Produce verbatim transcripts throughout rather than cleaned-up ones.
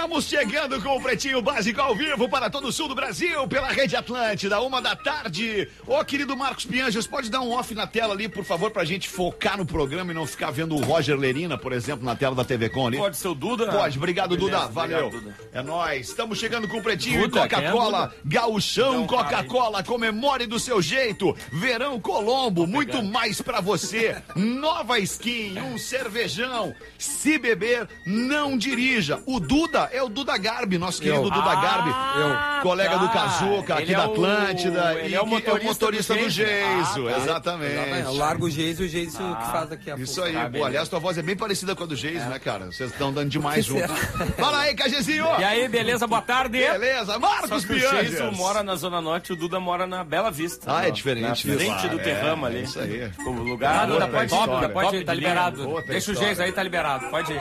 Estamos chegando com o Pretinho Básico ao vivo para todo o sul do Brasil, pela Rede Atlântida, uma da tarde. Ô, querido Marcos Pianjas, pode dar um off na tela ali, por favor, pra gente focar no programa e não ficar vendo o Roger Lerina, por exemplo, na tela da T V Com ali? Pode ser o Duda? Pode, obrigado, Beleza, Duda, valeu. obrigado, Duda. É nóis, estamos chegando com o Pretinho Duda, e Coca-Cola, é Gauchão Não, Coca-Cola, comemore do seu jeito. Verão Colombo, muito mais pra você. Nova skin, um cervejão. Se beber, não dirija. O Duda é o Duda Garbi, nosso querido Eu. Duda Ah, Garbi, eu. colega tá. do Cazuca, aqui Ele da é o- Atlântida. ele e é o que motorista, é o motorista do do Geiso, Ah, tá. exatamente. Eu largo o Geiso e o Geiso Ah, que faz aqui a Isso aí, Ah, pô, beleza. aliás, tua voz é bem parecida com a do Geiso, né, cara? Vocês estão dando demais Que juntos. Fala aí, Cajezinho! E aí, beleza? Boa tarde. Beleza, Só Marcos que o Pianjas. Jason mora na Zona Norte e o Duda mora na Bela Vista. Ah, é Na- diferente, Na né? frente Claro, do é, terrama é ali. isso aí. O lugar. Ah, Duda, Outra pode ir, história. Duda, pode ir, Top tá de liberado. linha. Outra Deixa o história. Geis aí, tá liberado, pode ir.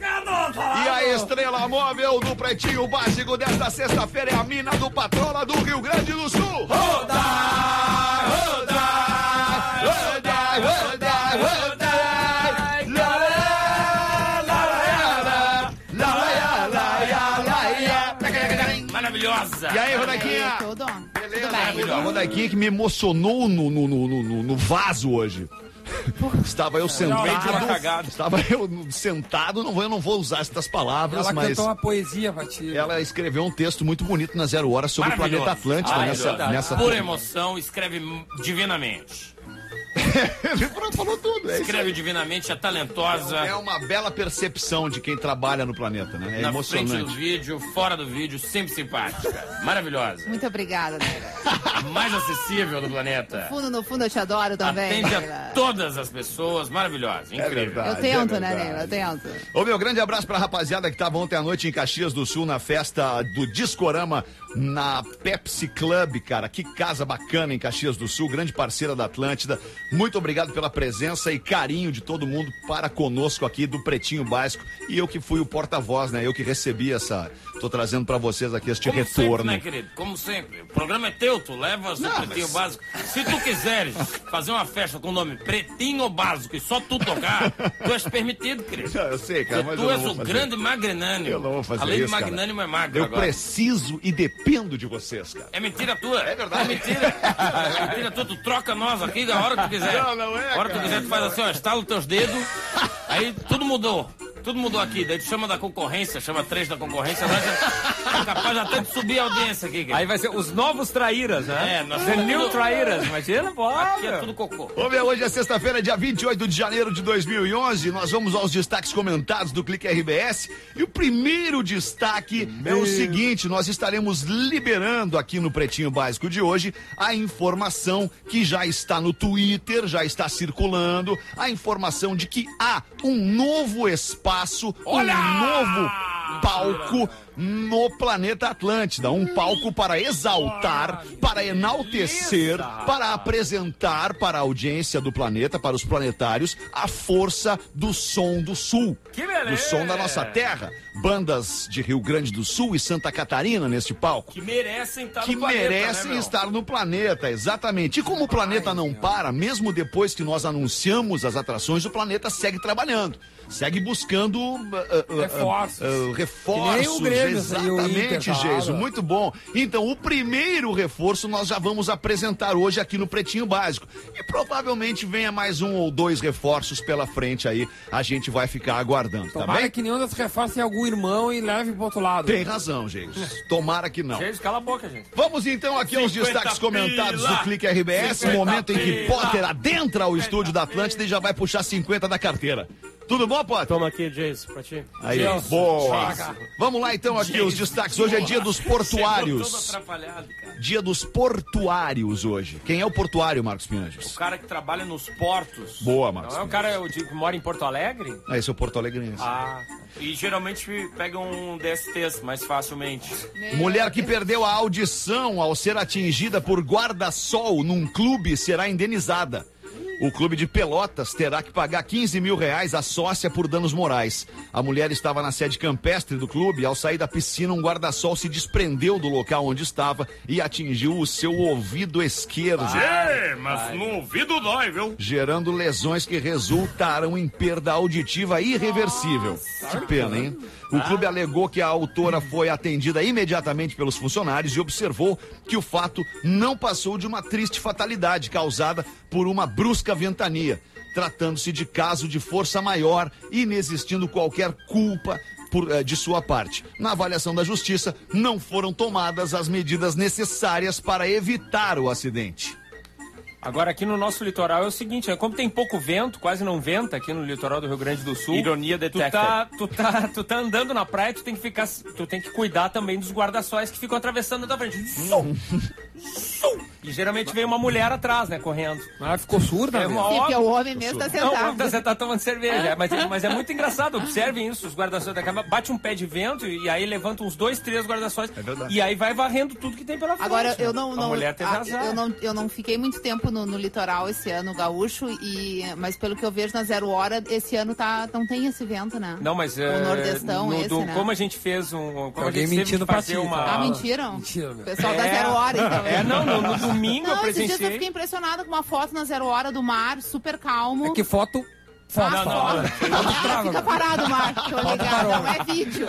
E a estrela móvel do Pretinho Básico desta sexta-feira é a mina do Patrola do Rio Grande do Sul. Roda, roda, roda, roda, roda. La, la, la, la, la, la, la, la, la. Maravilhosa. E aí, Rodaquinha? Tudo? Beleza, Tudo bem. a Rodaquinha que me emocionou no, no, no, no, no vaso hoje. Estava eu Realmente uma sentado. cagada. Estava eu sentado, não vou, eu não vou usar estas palavras, Ela mas cantou uma poesia pra ti. ela escreveu um texto muito bonito na Zero Hora sobre o Maravilhoso. planeta Atlântida Ah, é nessa, verdade. nessa. Por emoção, escreve divinamente. Ele falou tudo, é isso. Escreve divinamente, é talentosa. É uma bela percepção de quem trabalha no planeta, né? É Na frente do emocionante. vídeo, fora do vídeo, sempre simpática. Maravilhosa. Muito obrigada, Neila. Mais acessível do planeta. Fundo no fundo eu te adoro também, Atende a Neila. todas as pessoas. Maravilhosa. Incrível. verdade. Eu tento, é né, verdade. Neila? Eu tento. Ô, meu, grande abraço pra rapaziada que tava ontem à noite em Caxias do Sul na festa do Discorama na Pepsi Club, cara. Que casa bacana em Caxias do Sul, grande parceira da Atlântida. Muito obrigado pela presença e carinho de todo mundo para conosco aqui do Pretinho Básico. E eu que fui o porta-voz, né? Eu que recebi essa... Tô trazendo pra vocês aqui este Como retorno. sempre, né, querido? Como sempre. O programa é teu, tu leva o Não, Pretinho mas- Básico. Se tu quiseres fazer uma festa com o nome Pretinho Básico e só tu tocar, tu és permitido, querido. Não, eu sei, cara, mas tu eu és não vou o fazer. grande magnânimo. Eu não vou fazer Além isso, de cara. magnânimo, é magro Eu agora. preciso e dependo de vocês, cara. É mentira tua. É verdade. É mentira. É mentira tua. Tu troca nós aqui da hora que tu quiser. Não, não é, A hora que tu cara. quiser, tu faz assim, ó, estala os teus dedos. Aí tudo mudou. Tudo mudou aqui. Daí tu chama da concorrência, chama três da concorrência. Nós já, é capaz até de subir a audiência aqui. Querido. Aí vai ser os novos traíras, né? É, nós The somos New tudo- Traíras, imagina, pô. Aqui é tudo cocô. Ô, meu, hoje é sexta-feira, dia vinte e oito de janeiro de dois mil e onze. Nós vamos aos destaques comentados do Clique R B S. E o primeiro destaque é o seguinte: nós estaremos liberando aqui no Pretinho Básico de hoje a informação que já está no Twitter, já está circulando, a informação de que há um novo espaço, Olha! um novo palco no planeta Atlântida, um palco para exaltar, para enaltecer, para apresentar para a audiência do planeta, para os planetários, a força do som do Sul, Que beleza! do som da nossa terra. Bandas de Rio Grande do Sul e Santa Catarina neste palco. Que merecem estar Que no planeta, merecem né, meu? estar no planeta, exatamente. E como o planeta não para, mesmo depois que nós anunciamos as atrações, o planeta segue trabalhando, segue buscando uh, uh, uh, Reforços. uh, uh, reforços. Que nem o Grêmio, assim, o Exatamente, Inter, Geiso, claro. muito bom. Então, o primeiro reforço nós já vamos apresentar hoje aqui no Pretinho Básico. E provavelmente venha mais um ou dois reforços pela frente aí. A gente vai ficar aguardando, tá Tomara bem? que nenhum das reforças tenha algum irmão e leve pro outro lado. Tem razão, Geiso. Tomara que não. Geis, cala a boca, gente. Vamos então aqui aos cinquenta destaques comentados pila. do Clique R B S, cinquenta momento em que pila. Potter adentra o estúdio da Atlântida e já vai puxar cinquenta da carteira. Tudo bom, Potter? Toma aqui, Jason, pra ti. Aí, Jason, boa. Jason. Vamos lá então aqui os destaques. Hoje é dia dos Chegou todo portuários. atrapalhado, cara. Dia dos portuários hoje. Quem é o portuário, Marcos O Pinanjos? cara que trabalha nos portos. Boa, Marcos. Não é o cara o de- que mora em Porto Alegre? Ah, esse é o Porto Alegrense. Ah, E geralmente pegam um D S Ts mais facilmente. Mulher que perdeu a audição ao ser atingida por guarda-sol num clube será indenizada. O clube de Pelotas terá que pagar quinze mil reais à sócia por danos morais. A mulher estava na sede campestre do clube. Ao sair da piscina, um guarda-sol se desprendeu do local onde estava e atingiu o seu ouvido esquerdo. É, mas no ouvido dói, viu? Gerando lesões que resultaram em perda auditiva irreversível. Que pena, hein? O clube alegou que a autora foi atendida imediatamente pelos funcionários e observou que o fato não passou de uma triste fatalidade causada por uma brusca ventania, tratando-se de caso de força maior, inexistindo qualquer culpa por, de sua parte. Na avaliação da justiça, não foram tomadas as medidas necessárias para evitar o acidente. Agora, aqui no nosso litoral é o seguinte, é, como tem pouco vento, quase não venta aqui no litoral do Rio Grande do Sul. Ironia tu detected. tá, tu tá, tu tá andando na praia, tu tem que ficar, tu tem que cuidar também dos guarda-sóis que ficam atravessando da frente. Sum, sum. E geralmente vem uma mulher atrás, né, correndo. Ah, ficou surda, É né? uma Sim, porque óbvia. o homem mesmo tá Não, sentado. você tá tomando cerveja, é, mas, é- mas é muito engraçado, observem isso, os guarda-sóis da cama, bate um pé de vento e aí levanta uns dois, três guarda-sóis É verdade. e aí vai varrendo tudo que tem pela frente. Agora, eu né? não, A não, mulher teve ah, azar. eu não, eu não fiquei muito tempo no, no litoral esse ano, gaúcho, e, mas pelo que eu vejo na Zero Hora, esse ano tá, não tem esse vento, né? Não, mas O é, Nordestão, no- esse, do- né? como a gente fez um, como a Alguém gente teve mentindo que pra fazer ti, uma tá? Ah, mentiram? Mentira, O meu. pessoal da É. Zero Hora, então. É, não, no, no domingo eu Não, esses dias eu presenciei. fiquei impressionada com uma foto na Zero Hora do mar, super calmo. É que foto... Foto, Ah, foto. Foto trava. Fica parado o mar, tô ligado, não é vídeo.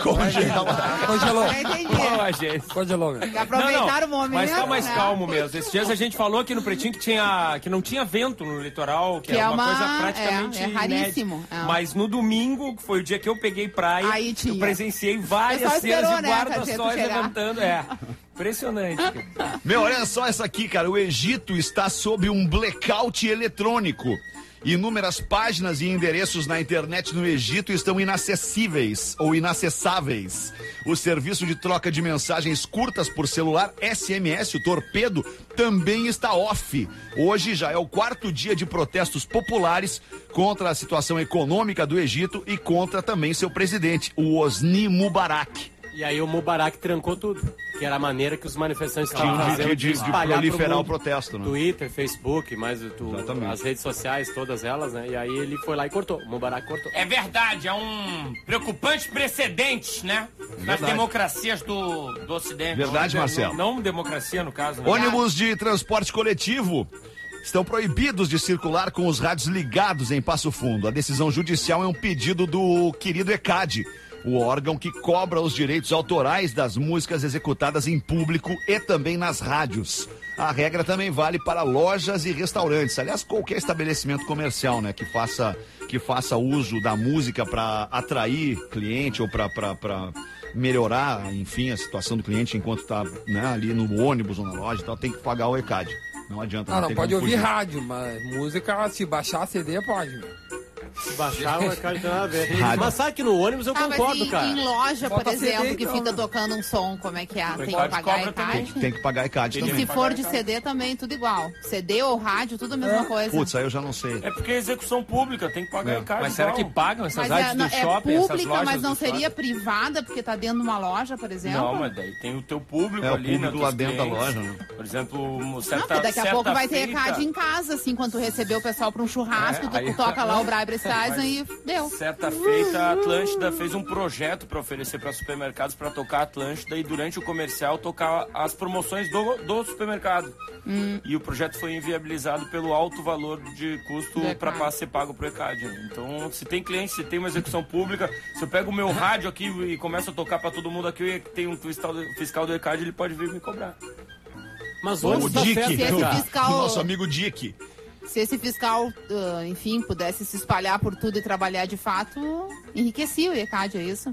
Ah, Congelou. já entendi. Qual a agência? Congelou, meu. Que aproveitaram o momento, mas tá mais né? calmo mesmo. Esses dias a gente falou aqui no Pretinho que, tinha, que não tinha vento no litoral, que, Que é é uma, uma- coisa praticamente é, é raríssimo, inédita. é. Mas no domingo, que foi o dia que eu peguei praia, Aí tinha. eu presenciei O várias pessoal cenas esperou, de né, guarda-sóis Cajeta, chegar. levantando. É, impressionante. cara. Meu, olha só essa aqui, cara. O Egito está sob um blackout eletrônico. Inúmeras páginas e endereços na internet no Egito estão inacessíveis ou inacessáveis. O serviço de troca de mensagens curtas por celular, S M S, o Torpedo, também está off. Hoje já é o quarto dia de protestos populares contra a situação econômica do Egito e contra também seu presidente, o Hosni Mubarak. E aí o Mubarak trancou tudo, que era a maneira que os manifestantes estavam De, fazendo de, de, de espalhar pro proliferar o mundo. protesto, né? Twitter, Facebook, mais o tu- Exatamente. as redes sociais, todas elas, né? E aí ele foi lá e cortou. O Mubarak cortou. É verdade, é um preocupante precedente, né? Nas Verdade. democracias do, do Ocidente. Verdade, Marcelo. Não democracia, no caso. Né? Ônibus de transporte coletivo estão proibidos de circular com os rádios ligados em Passo Fundo. A decisão judicial é um pedido do querido ECAD, o órgão que cobra os direitos autorais das músicas executadas em público e também nas rádios. A regra também vale para lojas e restaurantes. Aliás, qualquer estabelecimento comercial, né, que faça, que faça uso da música para atrair cliente ou para melhorar, enfim, a situação do cliente enquanto está, né, ali no ônibus ou na loja e tal, tem que pagar o ECAD. Não adianta. Ah, não tem pode como ouvir fugir. rádio, mas música, se baixar C D, pode, meu. Se baixar, o cara não tem nada a ver. Rádio. Mas sabe que no ônibus eu Ah, mas concordo, em, cara. em loja, por Falta C D, exemplo, que então, fica né? tocando um som, como é que é? Tem que Pode, pagar cobra a também. ECAD? Tem que pagar ECAD E também. se for de C D também, tudo igual. C D ou rádio, tudo a mesma coisa. Putz, aí eu já não sei. É porque é execução pública, tem que pagar É. em casa. Mas será que igual. pagam essas Mas rádios é, do não- é shopping, essas pública, lojas mas não do seria shopping? privada, porque tá dentro de uma loja, por exemplo? Não, mas daí tem o teu público É, o ali, público né? teus lá dentro da clientes. loja, né? Por exemplo, Não, certa, porque daqui a certa pouco vai ter feita, ECAD em casa, assim, quando tu receber o pessoal pra um churrasco, É, tu aí- toca lá o Barbra Streisand e deu. Certa feita, a Atlântida fez um projeto para oferecer para supermercados para tocar a Atlântida e durante o comercial tocar as promoções do, do supermercado. Hum. E o projeto foi inviabilizado pelo alto valor de custo Do para ECAD. ser pago pro ECAD. Então, se tem cliente, se tem uma execução pública, se eu pego o meu rádio aqui e começo a tocar para todo mundo aqui e tem um fiscal do, fiscal do ECAD, ele pode vir me cobrar. Mas o O ônibus tá Dick, certo, Se esse né, cara? fiscal, nosso amigo Dick. se esse fiscal, ah, enfim, pudesse se espalhar por tudo e trabalhar de fato, enriquecia o ECAD, é isso?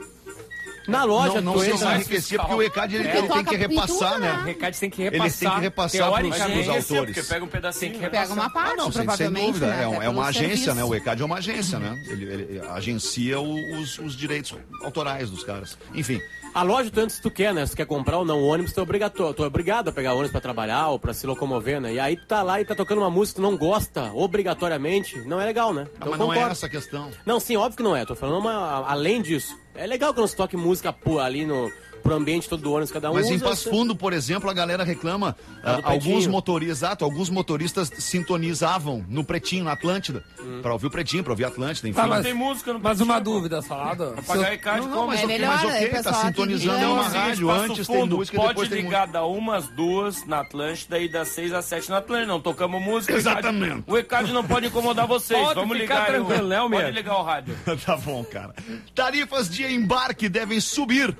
Na loja, não não tu sei se entra... enriquecer, porque o ECAD ele, É, tem- ele tem toca que em tudo, repassar, né? O né? recado tem que Eles repassar. têm que repassar pros- teoricamente, pros autores. Porque pega um pedacinho. Tem que Pega uma parte, Ah, não, sem, sem provavelmente, dúvida. né? É, um- Até é uma pelo agência, serviço. né? O ECAD é uma agência, né? Ele, ele agencia o- os, os direitos autorais dos caras. Enfim, A loja, tu entra se tu quer, né? Se tu quer comprar ou não o ônibus, tu é, obrigatório, tu é obrigado a pegar o ônibus pra trabalhar ou pra se locomover, né? E aí tu tá lá e tá tocando uma música que tu não gosta, obrigatoriamente, não é legal, né? ah, Então mas eu não é concordo. essa a questão. Não, sim, óbvio que não é. Tô falando uma, além disso. É legal que não se toque música pô, ali no, pro ambiente todo do ônibus, cada um Mas usa. em Passo Fundo, por exemplo, a galera reclama, Ah, ah, do alguns Pretinho. motoristas, exato, alguns motoristas sintonizavam no Pretinho, na Atlântida, Hum. pra ouvir o Pretinho, pra ouvir a Atlântida, enfim. Tá, Não mas, tem música no mas uma Pretinho, pô. dúvida, Salado. Pra pagar e card, Não, não, como? mas, É ok, melhor, mas né, ok, tá pessoal, sintonizando que- é uma Então, seguinte, rádio, Passo antes tem Fundo, música e pode depois tem ligar música. da umas duas na Atlântida e das seis às sete na Atlântida. Não tocamos música. Exatamente. O E C A D não pode incomodar vocês. Pode Vamos ficar ligar. tranquilo, né, o... Almeida? Pode ligar o rádio. Tá bom, cara. Tarifas de embarque devem subir,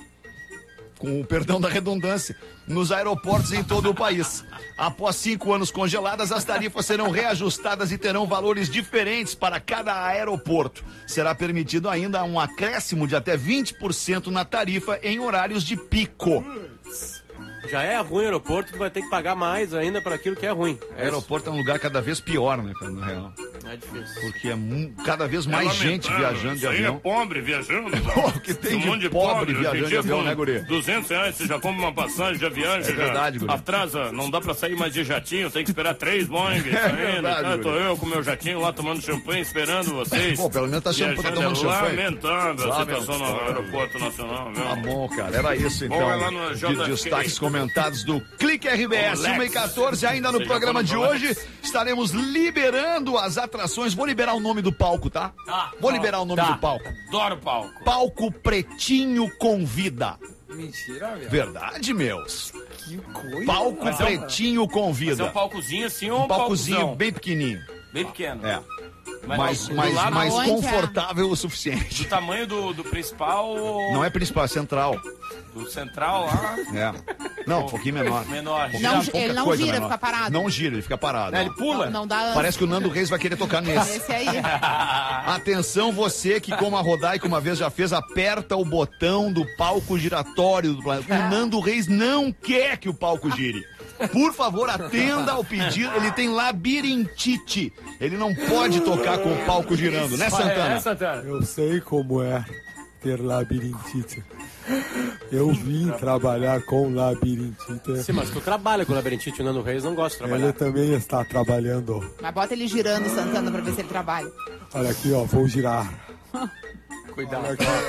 com o perdão da redundância, nos aeroportos em todo o país. Após cinco anos congeladas, as tarifas serão reajustadas e terão valores diferentes para cada aeroporto. Será permitido ainda um acréscimo de até vinte por cento na tarifa em horários de pico. Já é ruim o aeroporto, tu vai ter que pagar mais ainda para aquilo que é ruim. O aeroporto é um lugar cada vez pior, né, cara, na real. É difícil. Porque é mu- cada vez mais gente viajando de Isso aí avião. é pobre viajando. Pô, o que tem Um de monte de pobre pobre viajando hoje em de dia avião, com né, guri? duzentos reais você já compra uma passagem de avião. É já verdade, guri. Atrasa, não dá pra sair mais de jatinho, tem que esperar três Boeing saindo. verdade, Ah, tô guri. eu com meu jatinho lá tomando champanhe esperando vocês. Pô, pelo menos tá champanhe, tá Viajando, tomando é champanhe. lamentável a situação no Lamentável. aeroporto nacional, viu? Tá bom, cara. Era isso, então. Bom, é lá no J F K. De destaques comentados do Clique R B S. Ô, uma e Lex. quatorze, ainda no Você já programa tá de no hoje, Lex. estaremos liberando as atrações. Vou liberar o nome do palco, tá? Tá. Vou liberar o nome Tá. do palco. Adoro palco. Palco Pretinho Convida. Mentira, velho. Verdade, meus? Que coisa. Palco Mas é um- Pretinho Mas é um Convida. palcozinho assim ou um, Um palcozinho palcozão? bem pequenininho. Bem pequeno. É. Mas, Mas, do mas, lado- mas Onde é? confortável o suficiente. Do tamanho do, do principal ou Não é principal, é central. do central lá? É. Não, um pouquinho menor. Menor. Pouquinho- Não, pouca ele não coisa gira, menor. fica parado. Não gira, ele fica parado. Ele pula. Não dá. Parece que o Nando Reis vai querer tocar nesse. Esse aí. Atenção você que, como a Rodaica uma vez já fez, aperta o botão do palco giratório do planeta. O Nando Reis não quer que o palco gire. Por favor, atenda ao pedido. Ele tem labirintite. Ele não pode tocar com o palco girando, né, É, Santana? Santana. Eu sei como é ter labirintite. Eu vim trabalhar com labirintite. Sim, mas tu trabalha com o labirintite, o Nando Reis não gosta de Ele trabalhar. também está trabalhando. Mas bota ele girando, Santana, pra ver se ele trabalha. Olha aqui, ó, vou girar. Cuidado.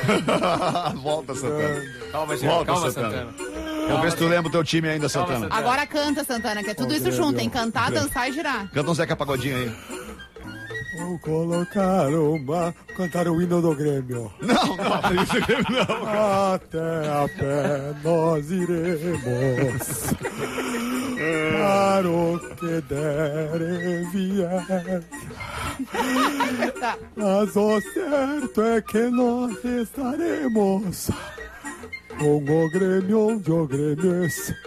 Volta, Santana. Calma, gente. Volta, Calma, Santana. Santana. Vamos ver se tu lembra o teu time ainda, Santana. Santana. Agora canta, Santana, que é tudo isso junto, hein? Cantar, dançar e girar. Canta um Zeca Pagodinho aí. Vou colocar uma... Cantar o hino do Grêmio. Não, não, isso aqui não. Até a pé nós iremos. Para o que der e vier. Tá. Mas o certo é que nós estaremos com o Grêmio onde o Grêmio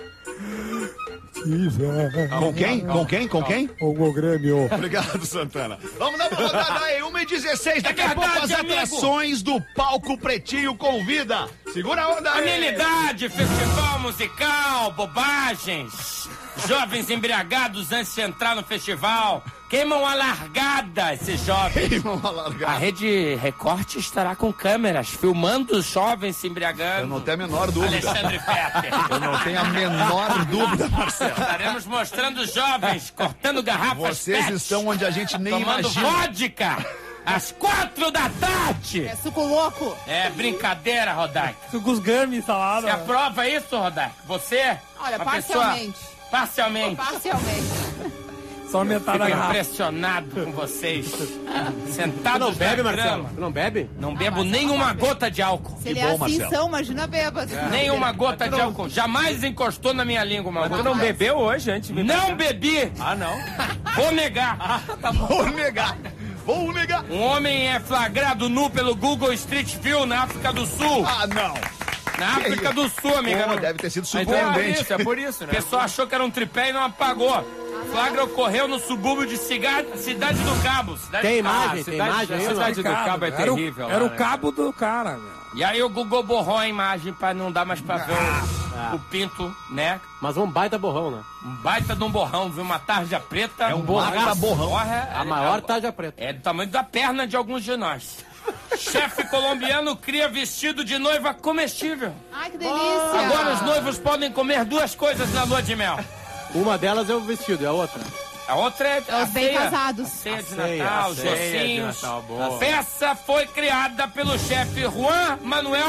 estiver. Com quem? Com quem? Com quem? Com o Grêmio. Obrigado, Santana. Vamos dar uma rodada aí, uma e dezesseis. Daqui a pouco as verdade, amigo. atrações do Palco Pretinho convida. Segura a onda aí. Amenidade, festival musical, bobagens. Jovens embriagados antes de entrar no festival. Queimam a largada, esses jovens. Vamos A largar. Rede Recorte estará com câmeras filmando os jovens se Eu embriagando. não tenho a menor dúvida. Alexandre Fetter. Eu não tenho a menor dúvida, Marcelo. Estaremos mostrando os jovens cortando garrafas Vocês pet, estão onde a gente nem tomando imagina. vodka às quatro da tarde. É suco louco. É brincadeira, Rodaica. Sucos Gami, salada. Você aprova isso, Rodaica? Você? Olha, uma parcialmente. Pessoa, parcialmente. Parcialmente. Só metade da Fico garrafa. impressionado com vocês. Tu Sentados não bebe, na Marcelo? grama. Tu não bebe? Não bebo Marcelo nenhuma não bebe. gota de álcool. Se ele bom, é assim, Marcelo. são, imagina bêbado. Nenhuma gota de álcool. Jamais encostou na minha língua uma Mas tu gota. não bebeu hoje antes de vir pra Não cá? bebi. Ah, não. Vou negar. Vou negar. Vou negar. Um homem é flagrado nu pelo Google Street View na África do Sul. Ah, não. Na África do Sul, amiga. Pô, Não- deve ter sido Então é surpreendente. isso, é por isso, O né? pessoal achou que era um tripé e não apagou. Flagra ocorreu no subúrbio de Ciga- Cidade do Cabo. Cidade Tem do Cabo. imagem, tem cidade- imagem aí? a cidade do Cabo é Era o- terrível. Era lá, o né? cabo do cara, meu. E aí o Google borrou a imagem pra não dar mais pra ver o, o pinto, né? Mas um baita borrão, né? Um baita de um borrão, viu? Uma tarja preta. É um baita borraço. borrão. Porra, A é- maior é- tarja preta. É do tamanho da perna de alguns de nós. Chefe colombiano cria vestido de noiva comestível. Ai, que delícia. Agora os noivos podem comer duas coisas na lua de mel. Uma delas é o vestido, e a outra? A outra é, É a os bem ceia. casados. A ceia de ceia, Natal, a os ceia de docinhos. Natal, boa. A peça foi criada pelo chefe Juan Manuel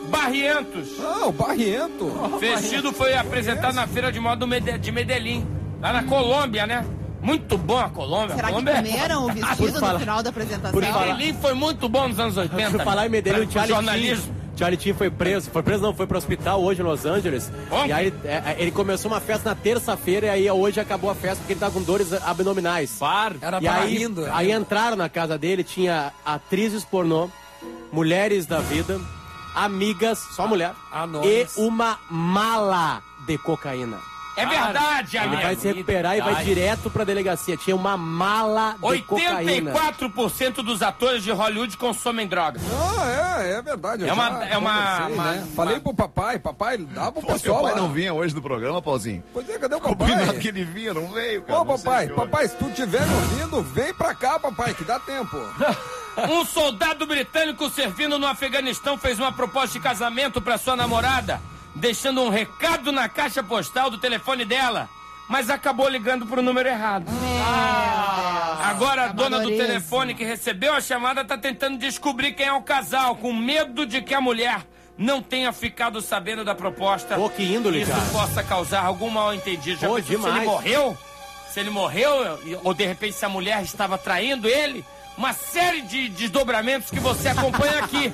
Barrientos. Ah, o Barriento. Vestido foi apresentado na feira de moda do Mede- de Medellín, lá na Colômbia, né? Muito bom a Colômbia. Será que Colômbia é- comeram o vestido falar- no final da apresentação? Medellín foi muito bom nos anos oitenta. Por falar em Medellín, o Pra- Charlie jornalismo. Sheen, Charlie Sheen foi preso. Foi preso não, foi pro hospital hoje em Los Angeles. Ontem? E aí é, ele começou uma festa na terça-feira e aí hoje acabou a festa porque ele tá com dores abdominais. Par. Era E pra aí, rindo. aí entraram na casa dele, tinha atrizes pornô, mulheres da vida, amigas, só mulher, ah, nossa. e uma mala de cocaína. É verdade, Ele amigo. vai se recuperar e vai direto pra delegacia. Tinha uma mala de oitenta e cocaína. quatro por cento dos atores de Hollywood consomem drogas. Ah, é, é verdade. eu É uma- já é uma- conversei, uma- né? Falei pro papai, papai, dá pro Pô, seu pessoal pai lá. não vinha hoje no programa, Pauzinho? Pois é, cadê o Combinado papai? que ele vinha, não veio, cara. Ô, Não sei papai, se houve. papai, se tu estiver me ouvindo, vem pra cá, papai, que dá tempo. Um soldado britânico servindo no Afeganistão fez uma proposta de casamento para sua namorada, deixando um recado na caixa postal do telefone dela, mas acabou ligando pro número errado. Agora a dona do Amadorismo. telefone que recebeu a chamada está tentando descobrir quem é o casal, com medo de que a mulher não tenha ficado sabendo da proposta. Pô, que índole, Isso cara. possa causar algum mal entendido. Já Pô, pensou se demais. ele morreu? Se ele morreu, ou de repente se a mulher estava traindo ele? Uma série de desdobramentos que você acompanha aqui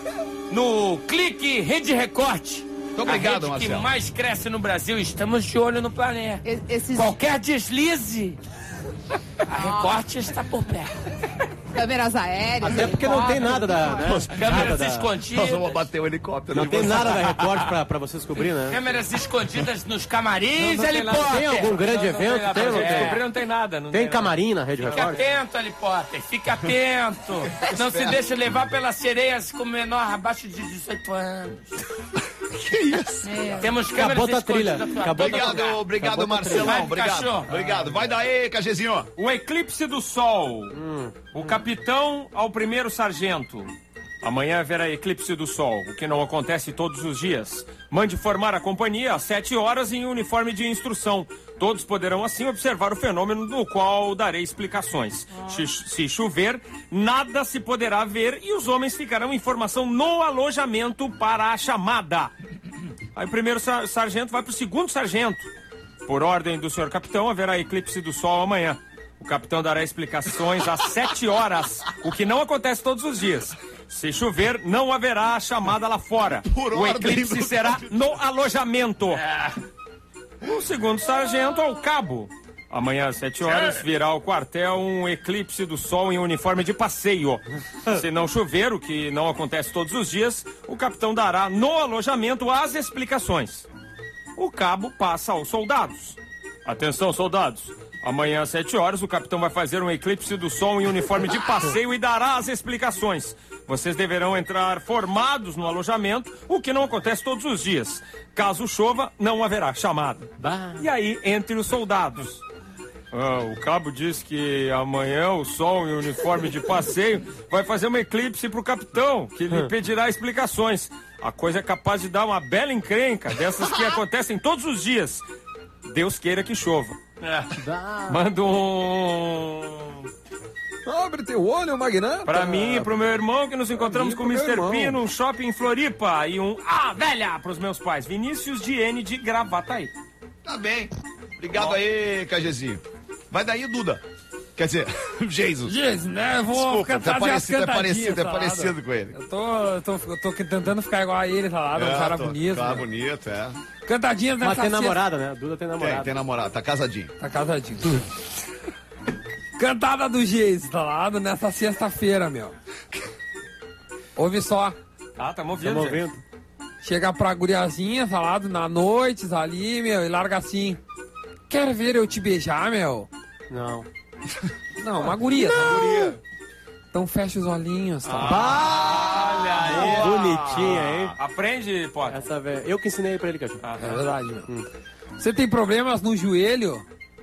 no Clique Rede Recorte. Muito obrigado, a rede Marcelo. que mais cresce no Brasil. Estamos de olho no planeta. E- Esses Qualquer deslize, a Recorte está por perto. câmeras aéreas. Até porque não tem helicópteros, nada da... Né? Nada Câmeras da... Nós escondidas. vamos bater o helicóptero. Não de tem você. nada da Record pra, pra você descobrir, né? Câmeras escondidas nos camarins, Não tem nada. Helicóptero. Tem algum grande evento? nada, Tem ou não pra tem? descobrir não tem nada. Não Tem nada. camarim na Rede Fique Record? atento, Helicóptero. Fique atento. Não se deixe levar pelas sereias com menor abaixo de dezoito anos. Que isso? Temos câmeras Acabou a trilha. escondidas pra Acabou a todo Obrigado, lugar. obrigado, Acabou a Marcelão. Vai, Obrigado. cachorro. Obrigado. Vai daí, Cagezinho. O eclipse do sol. O capitão ao primeiro sargento. Amanhã haverá eclipse do sol, o que não acontece todos os dias. Mande formar a companhia às sete horas em uniforme de instrução. Todos poderão assim observar o fenômeno do qual darei explicações. Se, se chover, nada se poderá ver e os homens ficarão em formação no alojamento para a chamada. Aí o primeiro sar- sargento vai para o segundo sargento. Por ordem do senhor capitão, haverá eclipse do sol amanhã. O capitão dará explicações às sete horas, o que não acontece todos os dias. Se chover, não haverá a chamada lá fora. Por O ordem eclipse do será no alojamento. O segundo sargento ao cabo. Amanhã às sete horas virá ao quartel um eclipse do sol em uniforme de passeio. Se não chover, o que não acontece todos os dias, o capitão dará no alojamento as explicações. O cabo passa aos soldados. Atenção, soldados. Amanhã às sete horas, o capitão vai fazer um eclipse do sol em uniforme de passeio e dará as explicações. Vocês deverão entrar formados no alojamento, o que não acontece todos os dias. Caso chova, não haverá chamada. Bah. E aí, entre os soldados. Ah, o cabo diz que amanhã o sol em uniforme de passeio vai fazer um eclipse pro capitão, que lhe pedirá explicações. A coisa é capaz de dar uma bela encrenca, dessas que acontecem todos os dias. Deus queira que chova. Manda um... Abre teu olho, magnata. Pra mim e pro meu irmão, que nos encontramos mim e com o pro meu mister irmão. P num shopping em Floripa. E um Ah, velha! Pros meus pais, Vinícius de N de Gravataí. Tá bem. Obrigado aí, Cagezinho. Vai daí, Duda. Quer dizer, Jesus. Jesus, né? Eu vou Desculpa, cantar tá minhas parecido, é cantadinhas, parecido, é salada. parecido com ele. Eu tô, eu tô, eu tô tentando ficar igual a ele, salada, um cara tô- bonito. Cara né? bonito, é. Cantadinhas nessa Mas tem sexta- namorada, né? A Duda tem Tem, namorada. tem namorado, tá casadinho. Tá casadinho. Cantada do Geis, tá lá nessa sexta-feira, meu. Ouve só. Ah, tá ouvindo, Estamos gente? ouvindo. Chega pra guriazinha, falado na noite, ali, meu, e larga assim. Quer ver eu te beijar, meu? Não. Não, uma guria. Não. Guria. Então fecha os olhinhos, tá? Olha aí. Bonitinha, hein? Aprende, Potter. Essa velha. Eu que ensinei pra ele, cachorro. Ah, É verdade, meu. Você tem problemas no joelho?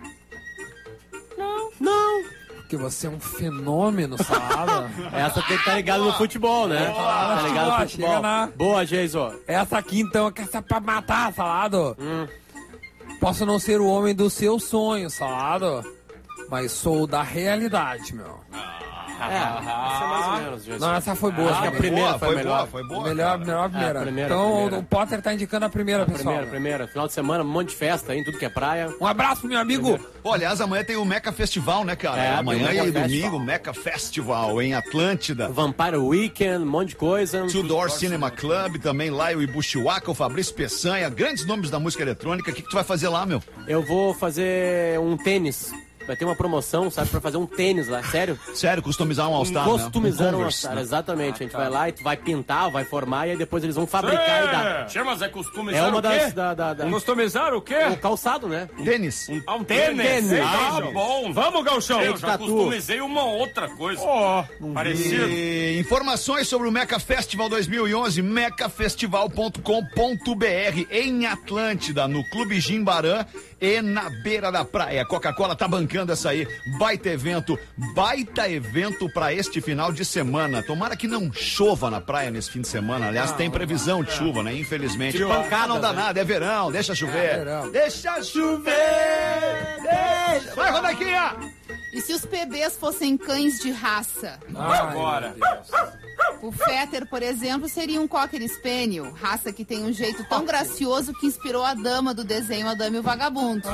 Não. Não. Porque você é um fenômeno, salada. Essa tem que estar ligado no futebol, né? Tá ligado no Chega futebol. na- Boa, Jason. Essa aqui, então, que essa é pra matar, salado. Posso não ser o homem dos seus sonhos, salado. Mas sou o da realidade, meu. É, essa é mais ou menos. Gente. Não, essa foi boa. Acho que a Foi primeira boa, foi, foi melhor. boa, foi boa. Melhor, cara. melhor a primeira. É, a primeira, então a primeira. o Potter tá indicando a primeira, A pessoal. primeira, primeira. Final de semana, um monte de festa aí, tudo que é praia. Um abraço pro meu amigo. Pô, aliás, amanhã tem o Meca Festival, né, cara? É, amanhã tem o e Meca domingo, Festival. Meca Festival em Atlântida. Vampire Weekend, um monte de coisa. Two Door Cinema Club, também lá o Ibuchiwaka, o Fabrício Peçanha, grandes nomes da música eletrônica. O que, que tu vai fazer lá, meu? Eu vou fazer um tênis. Vai ter uma promoção, sabe, pra fazer um tênis lá, sério? Sério, customizar um All-Star, Customizar né? um Converse, All-Star, né? exatamente. A gente vai lá e tu vai pintar, vai formar e aí depois eles vão fabricar e dar. Tchê, mas é customizar É uma o quê? das... Da, da, da... Customizar o quê? O calçado, né? Tênis. Ah, um tênis. Tênis. Ah, Tênis. bom. Vamos, Gauchão. Eu já tatu. customizei uma outra coisa. Ó, parecido. E informações sobre o Meca Festival dois mil e onze, meca festival ponto com ponto b r em Atlântida, no Clube Jimbarã e na beira da praia. Coca-Cola tá bancando essa aí. Baita evento, baita evento pra este final de semana. Tomara que não chova na praia nesse fim de semana. Aliás, tem previsão de chuva, né? Infelizmente. Pancada não dá nada, é verão, deixa chover. verão. Deixa chover! Deixa. Vai, Rodaquinha! E se os P Bs fossem cães de raça? Ai, Agora. meu Deus. O Fetter, por exemplo, seria um Cocker Spaniel, raça que tem um jeito tão gracioso que inspirou a dama do desenho A Dama e o Vagabundo.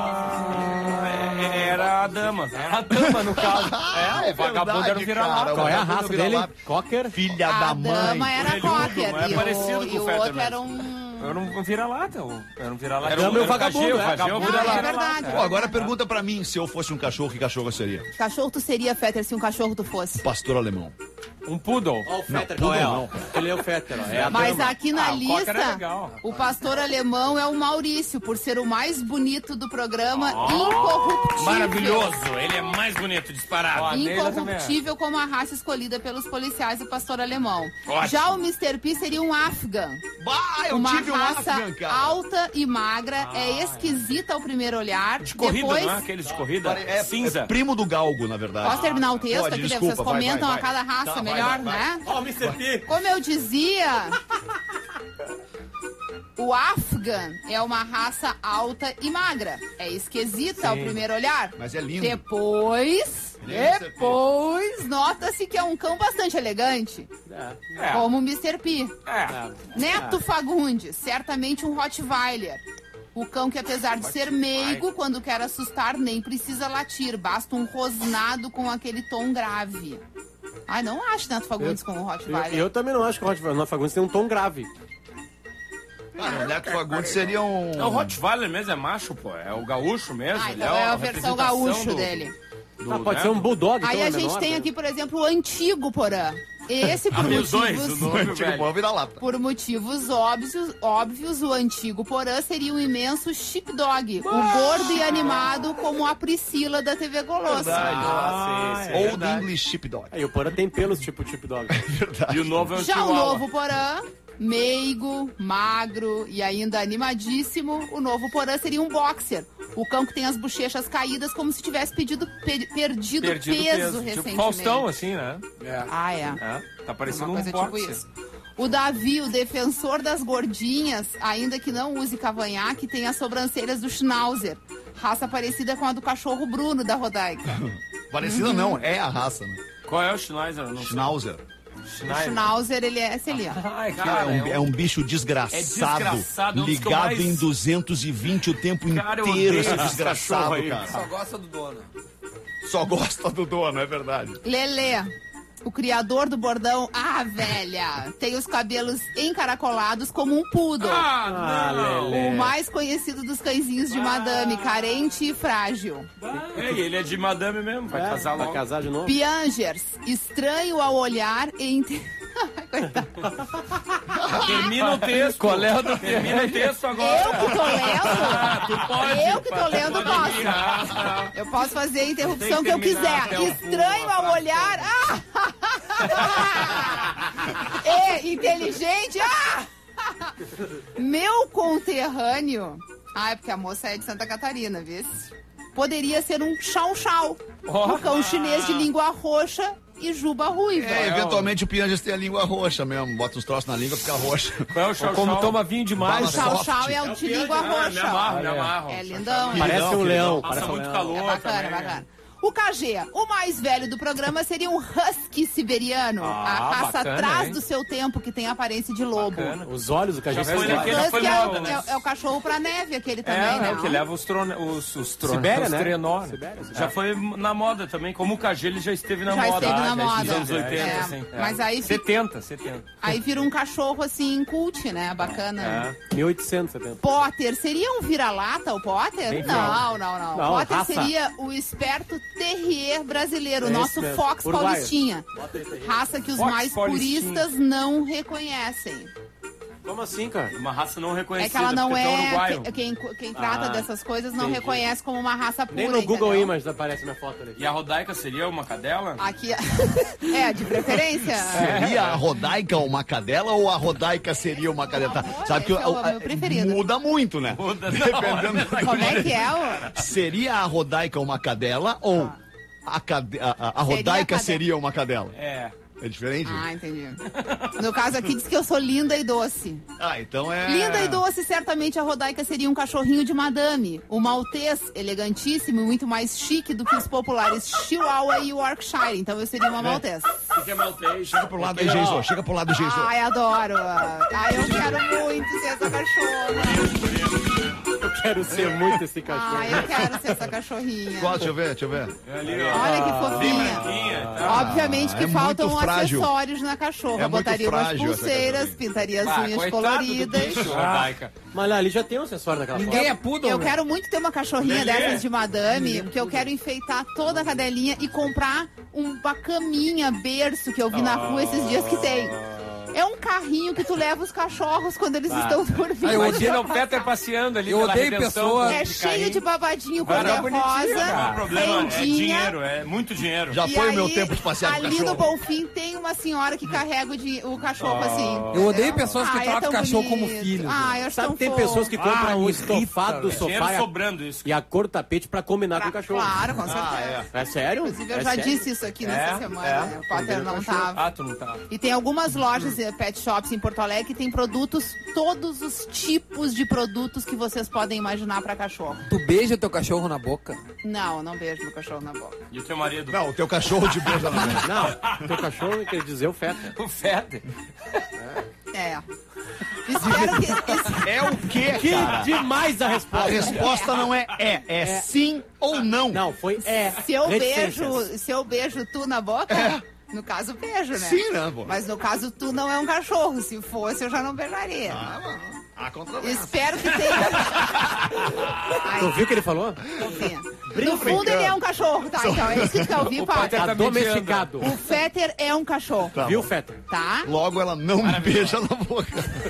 É, Era a dama. Era a dama, no caso. É, É o vagabundo verdade, era um vira-lata. cara. Qual é a Vagabundo raça vira dele? lá. Cocker? Filha A da mãe. dama era orelhudo, Cocker é e parecido o, com e o o Fetter outro mesmo. era um... Era um vira-lata. o- Era um vira-lata. Dama e o vagabundo, Cagê, é. O Cagê é um Ah, vira-lata. é verdade. Pô, agora pergunta pra mim, se eu fosse um cachorro, que cachorro eu seria? Cachorro tu seria, Fetter, se um cachorro tu fosse. Pastor alemão. Um poodle. Ó, o Fetter, Não, qual é? tudo ó? não. Ele é o Fetter, ó. É a Mas dama. aqui na Ah, o Cocker é lista, legal. o pastor alemão é o Maurício, por ser o mais bonito do programa, incorruptível. Maravilhoso, ele é mais bonito, disparado. Ó, Neila também é. Incorruptível como a raça escolhida pelos policiais e pastor alemão. Ótimo. Já o mister P seria um Afghan. Bah, eu Uma tive um raça Afghan, cara. alta e magra, é esquisita ao primeiro olhar. De corrida, Depois, não é? Aqueles de corrida É, cinza. é primo do galgo, na verdade. posso terminar o texto Pode, aqui? desculpa, Vocês vai, comentam vai, a vai. cada raça Tá, vai, melhor, vai, vai. né? Ó, o mister P. Como eu dizia, o Afghan é uma raça alta e magra. É esquisita ao primeiro olhar. Mas é lindo. Depois, Ele é depois, nota-se que é um cão bastante elegante, É. como o mister P. É. Neto Fagundes, certamente um Rottweiler. O cão que, apesar de ser meigo, quando quer assustar, nem precisa latir. Basta um rosnado com aquele tom grave. Ai, não acho Neto Fagundes como um Eu, Rottweiler. eu também não acho que o Rottweiler Fagundes tem um tom grave. Cara, o Neto Fagundes seria um... Não, o Rottweiler mesmo é macho, pô. É o gaúcho mesmo. Ah, ele então é a representação versão gaúcho do- dele. do- Ah, pode né? ser um bulldog, Aí então, a é gente menor, tem né? aqui, por exemplo, o antigo Porã. Esse, por Ah, os dois, motivos... o nome, Antigo velho. bom vira-lata. Por motivos óbvios, óbvios, o antigo Porã seria um imenso sheepdog, o gordo e animado como a Priscila da T V Colosso. Ah, sim, sim. Old verdade. English Sheepdog. Aí o Porã tem pelos tipo tipo dog. E o novo é um Já o chihuahua. novo Porã, meigo, magro e ainda animadíssimo, o novo Porã seria um boxer. O cão que tem as bochechas caídas como se tivesse pedido, pe- perdido, Perdido peso, peso. recentemente. Tipo Faustão, assim, né? Ah, é. É. Tá parecendo Uma um coisa tipo boxe. isso. O Davi, o defensor das gordinhas, ainda que não use cavanhaque, tem as sobrancelhas do Schnauzer. Raça parecida com a do cachorro Bruno da Rodaica. Parecida não, é a raça, né? Qual é o Schneider? Eu não sei. Schnauzer. O Schneider. Schnauzer, ele é esse ali, ó. Ai, É cara, um, é um bicho desgraçado, É desgraçado, é um dos que eu ligado mais- em duzentos e vinte o tempo Cara, eu inteiro, odeio esse esse desgraçado, cachorro aí. cara. Só gosta do dono. Só gosta do dono, é verdade. Lelê, o criador do bordão. Ah, velha! Tem os cabelos encaracolados como um poodle. Ah, não. O mais conhecido dos cãezinhos de madame, carente e frágil. É, ele é de madame mesmo, vai casar Vai logo. casar de novo. Piangers, estranho ao olhar e... inte- Coitado. Termina o texto. Qual é o do Termina o texto agora. Eu que tô lendo? Ah, tu pode. Eu que tô pode- lendo, pode posso. ir. Ah, tá. Eu posso fazer a interrupção Tem que que eu terminar quiser. até o Estranho fundo, ao a olhar. Ah! E inteligente. Ah! Meu conterrâneo. Ah, é porque a moça é de Santa Catarina, viu? Poderia ser um chau-chau. Ó. Um cão chinês de língua roxa e juba ruiva. É, eventualmente o Pianges tem a língua roxa mesmo. Bota uns troços na língua, fica roxa. Qual é o chau Como chau? toma vinho O demais. Bala chau-chau soft. é o de língua Ah, me roxa. amarro, ó. me amarro. É lindão. Parece um Queridão, leão. Passa Parece um muito leão. calor É bacana, também. bacana. O K G, o mais velho do programa, seria um husky siberiano. Ah, a raça bacana, atrás hein? do seu tempo, que tem aparência de lobo. Bacana. Os olhos do cachorro. Já foi O naquele- já foi husky é, na o- moda, né? é- é o cachorro pra neve, aquele É, também, é né? o que leva os tron... os, os tron... Sibéria, os né? trenó, né? Sibéria, Sibéria. Já foi na moda também. Como o K G, ele já esteve na Já moda. esteve na Ah, moda. Nos anos oitenta, É, assim. mas aí fica- setenta, setenta. Aí vira um cachorro, assim, cult, né? Bacana. É. mil oitocentos e setenta. Potter, seria um vira-lata o Potter? Bem Não, não, não. Não, Potter raça. seria o esperto terrier brasileiro, o É nosso esse mesmo. Fox Uruguaio. Paulistinha. Raça que os Fox mais Paulistinha. puristas não reconhecem. Como assim, cara? Uma raça não reconhecida. É que ela não porque tu é. uruguaio. que- Quem, quem trata Ah, dessas coisas não entendi. reconhece como uma raça pura. Nem no Google entendeu? Images aparece minha foto ali. E a rodaica seria uma cadela? Aqui. É, de preferência. Seria a rodaica uma cadela ou a rodaica seria uma cadela? Tá, Amor, sabe que esse é o a- meu preferido. muda muito, né? Muda, não. Dependendo da Como é que é? O... Seria a rodaica uma cadela ou a, cade... a, a- a Seria rodaica a cade- seria uma cadela? É. É diferente? Ah, entendi. No caso aqui diz que eu sou linda e doce. Ah, então é. Linda e doce, certamente a rodaica seria um cachorrinho de madame. O maltês, elegantíssimo e muito mais chique do que os populares Chihuahua e Yorkshire. Então eu seria uma maltês. O que é maltês? Chega pro lado aí, Geiso. Chega pro lado, Geiso. Ai, adoro. Ai, eu quero muito ser essa cachorra. Eu quero ser muito esse cachorro. Ai, eu quero ser essa cachorrinha. Qual? Deixa eu ver, deixa eu ver. Ali, ó. Olha que Bem fofinha. branquinha. Tá? Obviamente que é faltam muito frágil. acessórios na cachorra. É muito Botaria umas frágil essa pulseiras, cachorrinha. pintaria as Ah, unhas coitado do coloridas. bicho, rodaica. Mas lá, ali já tem um acessório daquela foto. Ninguém é poodle, Eu né? quero muito ter uma cachorrinha Lelê. dessas de madame, porque eu quero enfeitar toda a cadelinha e comprar uma caminha berço que eu vi na rua esses dias que tem. É um carrinho que tu leva os cachorros quando eles estão dormindo. Ah, eu Imagina o Pra Peter passar. passeando ali Eu pela odeio redenção. pessoas- É de cheio carrinho. de babadinho Cara, quando é é bonitinho, rosa, cara. O problema é rendinha. dinheiro, é muito dinheiro. Já E foi o aí, meu tempo de passear com ali no cachorro. Bonfim tem uma senhora que carrega o, di- o cachorro assim. Eu odeio pessoas que Ai, é tratam tão cachorro como bonito. filho. Ai, eu acho Sabe tão que tem fofo. pessoas que compram Ah, um me estofado do irrita, Dinheiro sofá e a, sobrando isso. e a cor do tapete pra combinar com o cachorro. Claro, com certeza. É sério? Inclusive, eu É já sério? disse isso aqui nessa É, semana. é. né? O Potter não tava. Ah, tu não tá. E tem algumas lojas, eh, pet shops em Porto Alegre, que tem produtos, todos os tipos de produtos que vocês podem imaginar pra cachorro. Tu beija teu cachorro na boca. Não, eu não beijo meu cachorro na boca. E o teu marido? Não, o teu cachorro de beijo na mão. Não, teu cachorro quer dizer o feta. O Fede. É. Espero que. esse- É o quê, Que cara? demais a A resposta. resposta não é é, é sim ou não. Não, foi é. Se eu Reticências. beijo, se eu beijo tu na boca, no caso beijo, né? Sim, né, pô? Mas no caso tu não é um cachorro. Se fosse, eu já não beijaria. Há controvérsia. Espero que tenha. Ai, Tu viu o que ele falou? fofinha. No fundo ele é um cachorro, tá? Então é isso que tu quer ouvir, pai. Potter Tá tá domesticado. O Fetter é um cachorro, Viu, feta? tá? Logo ela não me beija na boca.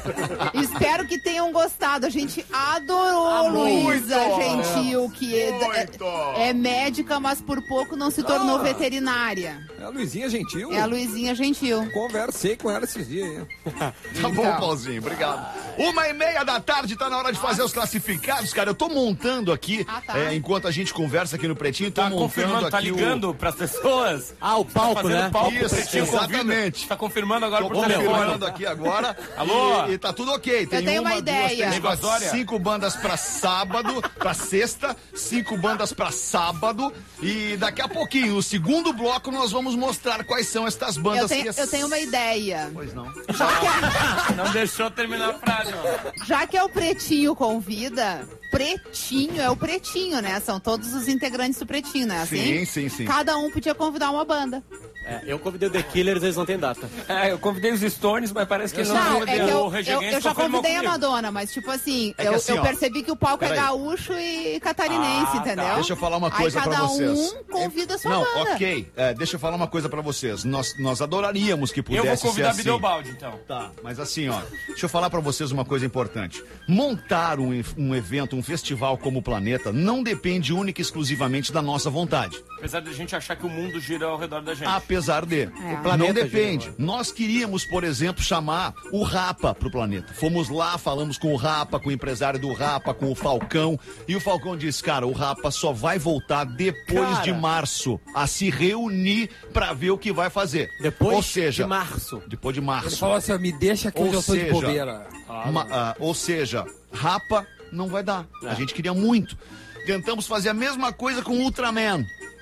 Espero que tenham gostado. A gente adorou Luísa Gentil, que é, Muito. é, é médica, mas por pouco não se tornou Ah. veterinária. É a Luizinha Gentil. É a Luizinha Gentil. Conversei com ela esses dias. hein? Tá Então. bom, Pauzinho, obrigado. Uma e meia da tarde, tá na hora de fazer os classificados, cara. Eu tô montando aqui, Ah, tá. é, enquanto a gente conversa aqui no Pretinho, tô Tá montando confirmando, aqui tá ligando pras pessoas. Ah, o palco, Fazendo né? palco, Isso, Pretinho exatamente. convida. Tá confirmando agora Tô por telefone. confirmando aqui agora. Alô? E, e tá tudo ok. Tem tenho uma uma, duas, ideia. três, quatro, Evasória? cinco bandas pra sábado, pra sexta, cinco bandas pra sábado. E daqui a pouquinho, no segundo bloco, nós vamos mostrar quais são estas Eu bandas tenho, que... eu tenho uma ideia. Pois não. Já que, é, Não deixou terminar a frase, ó. já que é o Pretinho convida, Pretinho é o Pretinho, né? São todos os integrantes do Pretinho, né? Sim, Assim? sim, sim. Cada um podia convidar uma banda. É, eu convidei o The Killers, eles não têm data. É, eu convidei os Stones, mas parece que eles não Não, convidei. é que eu, O eu, Regeguense eu já confirmou convidei a comigo. Madonna, mas tipo assim, É que eu, assim, eu ó, percebi que o palco é peraí. gaúcho e catarinense, Ah, entendeu? tá. Deixa eu falar uma coisa Aí pra cada vocês. um convida a sua Não, banda. ok. É, deixa eu falar uma coisa pra vocês. Nós, nós adoraríamos que Eu pudesse vou ser convidar a assim. Bideobaldi, então. Tá, mas assim, ó, deixa eu falar pra vocês uma coisa importante. Montar um, e- um evento, um festival como o Planeta, não depende única e exclusivamente da nossa vontade. Apesar de a gente achar que o mundo gira ao redor da gente. Apesar de. É. Não planeta depende. gira, Nós queríamos, por exemplo, chamar o Rapa pro Planeta. Fomos lá, falamos com o Rapa, com o empresário do Rapa, com o Falcão. E o Falcão disse, cara, o Rapa só vai voltar depois Cara. de março a se reunir pra ver o que vai fazer. Depois Ou seja, de março. depois de Ele março. falou assim, ó, me deixa que Ou hoje eu tô de seja, bobeira. Ma- ah, ou seja, Rapa não vai dar. A É. gente queria muito. Tentamos fazer a mesma coisa com o Ultraman.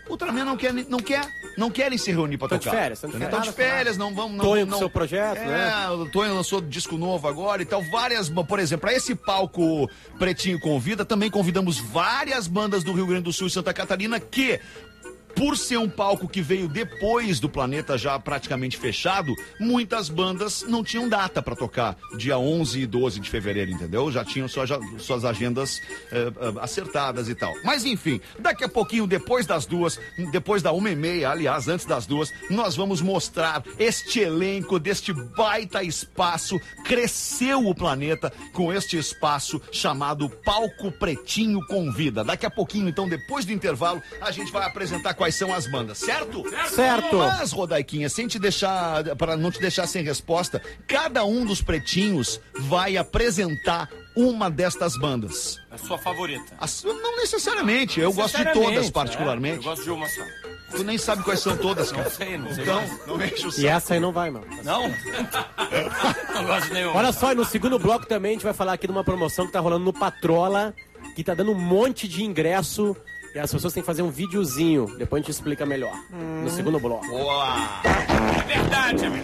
Ultraman não quer, não quer, não querem se reunir pra Tão tocar. de férias, tão de Estão de férias, não vão... Não, Tonho não, com seu projeto, é, né? o Tonho lançou disco novo agora e tal, várias, por exemplo, pra esse palco Pretinho Convida, também convidamos várias bandas do Rio Grande do Sul e Santa Catarina que... Por ser um palco que veio depois do Planeta já praticamente fechado, muitas bandas não tinham data pra tocar dia onze e doze de fevereiro, entendeu? Já tinham sua, já, suas agendas eh, acertadas e tal. Mas enfim, daqui a pouquinho, depois das duas, depois da uma e meia, aliás, antes das duas, nós vamos mostrar este elenco deste baita espaço. Cresceu o Planeta com este espaço chamado Palco Pretinho Convida. Daqui a pouquinho, então, depois do intervalo, a gente vai apresentar quais são as bandas, certo? Certo. Mas, Rodaiquinha, sem te deixar, para não te deixar sem resposta, cada um dos pretinhos vai apresentar uma destas bandas. A sua favorita. As- não necessariamente, eu gosto de Sinceramente, todas é, particularmente. eu gosto de uma só. Tu nem sabe quais são todas, cara. Não sei, não sei. Então, mais. não enche o E saco. essa aí não vai, mano. Não? Não gosto de nenhuma. Olha só, e no segundo bloco também a gente vai falar aqui de uma promoção que tá rolando no Patrola, que tá dando um monte de ingresso e as pessoas têm que fazer um videozinho. Depois a gente explica melhor. No segundo bloco. Boa! É verdade, amigo.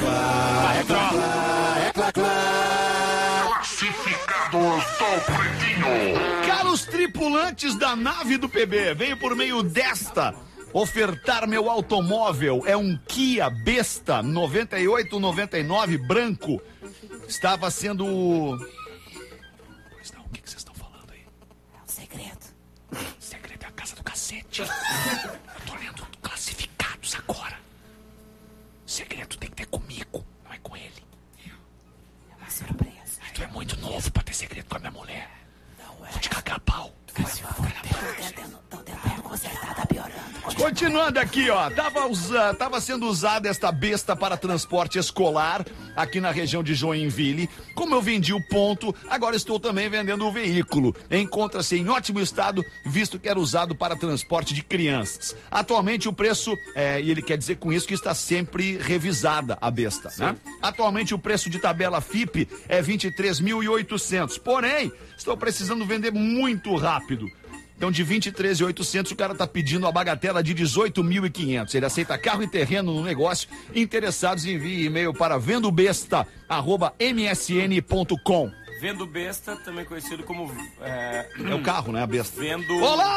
Caros tripulantes da nave do P B, venho por meio desta ofertar meu automóvel. É um Kia Besta noventa e oito noventa e nove branco. Estava sendo... Pois não, o que que vocês estão falando aí? É um segredo. Segredo é a casa do cacete. Eu tô lendo classificados agora. Segredo tem que ter comigo, não é com ele. É uma surpresa. Tu é muito novo pra ter segredo com a minha mulher. Não é. Vou te cagar a pau. Tô tentando consertar, tá piorando. Continuando aqui, ó, tava, usa, tava sendo usada esta besta para transporte escolar aqui na região de Joinville. Como eu vendi o ponto, agora estou também vendendo o veículo. Encontra-se em ótimo estado, visto que era usado para transporte de crianças. Atualmente o preço, é, e ele quer dizer com isso que está sempre revisada a besta, né? Atualmente o preço de tabela F I P é vinte e três mil e oitocentos, porém, estou precisando vender muito rápido. Então, de vinte e três mil e oitocentos, o cara tá pedindo a bagatela de dezoito mil e quinhentos. Ele aceita carro e terreno no negócio. Interessados, envie e-mail para vendobesta arroba m s n ponto com. Vendo Besta, também conhecido como... É, É o carro, né, a besta. Vendo...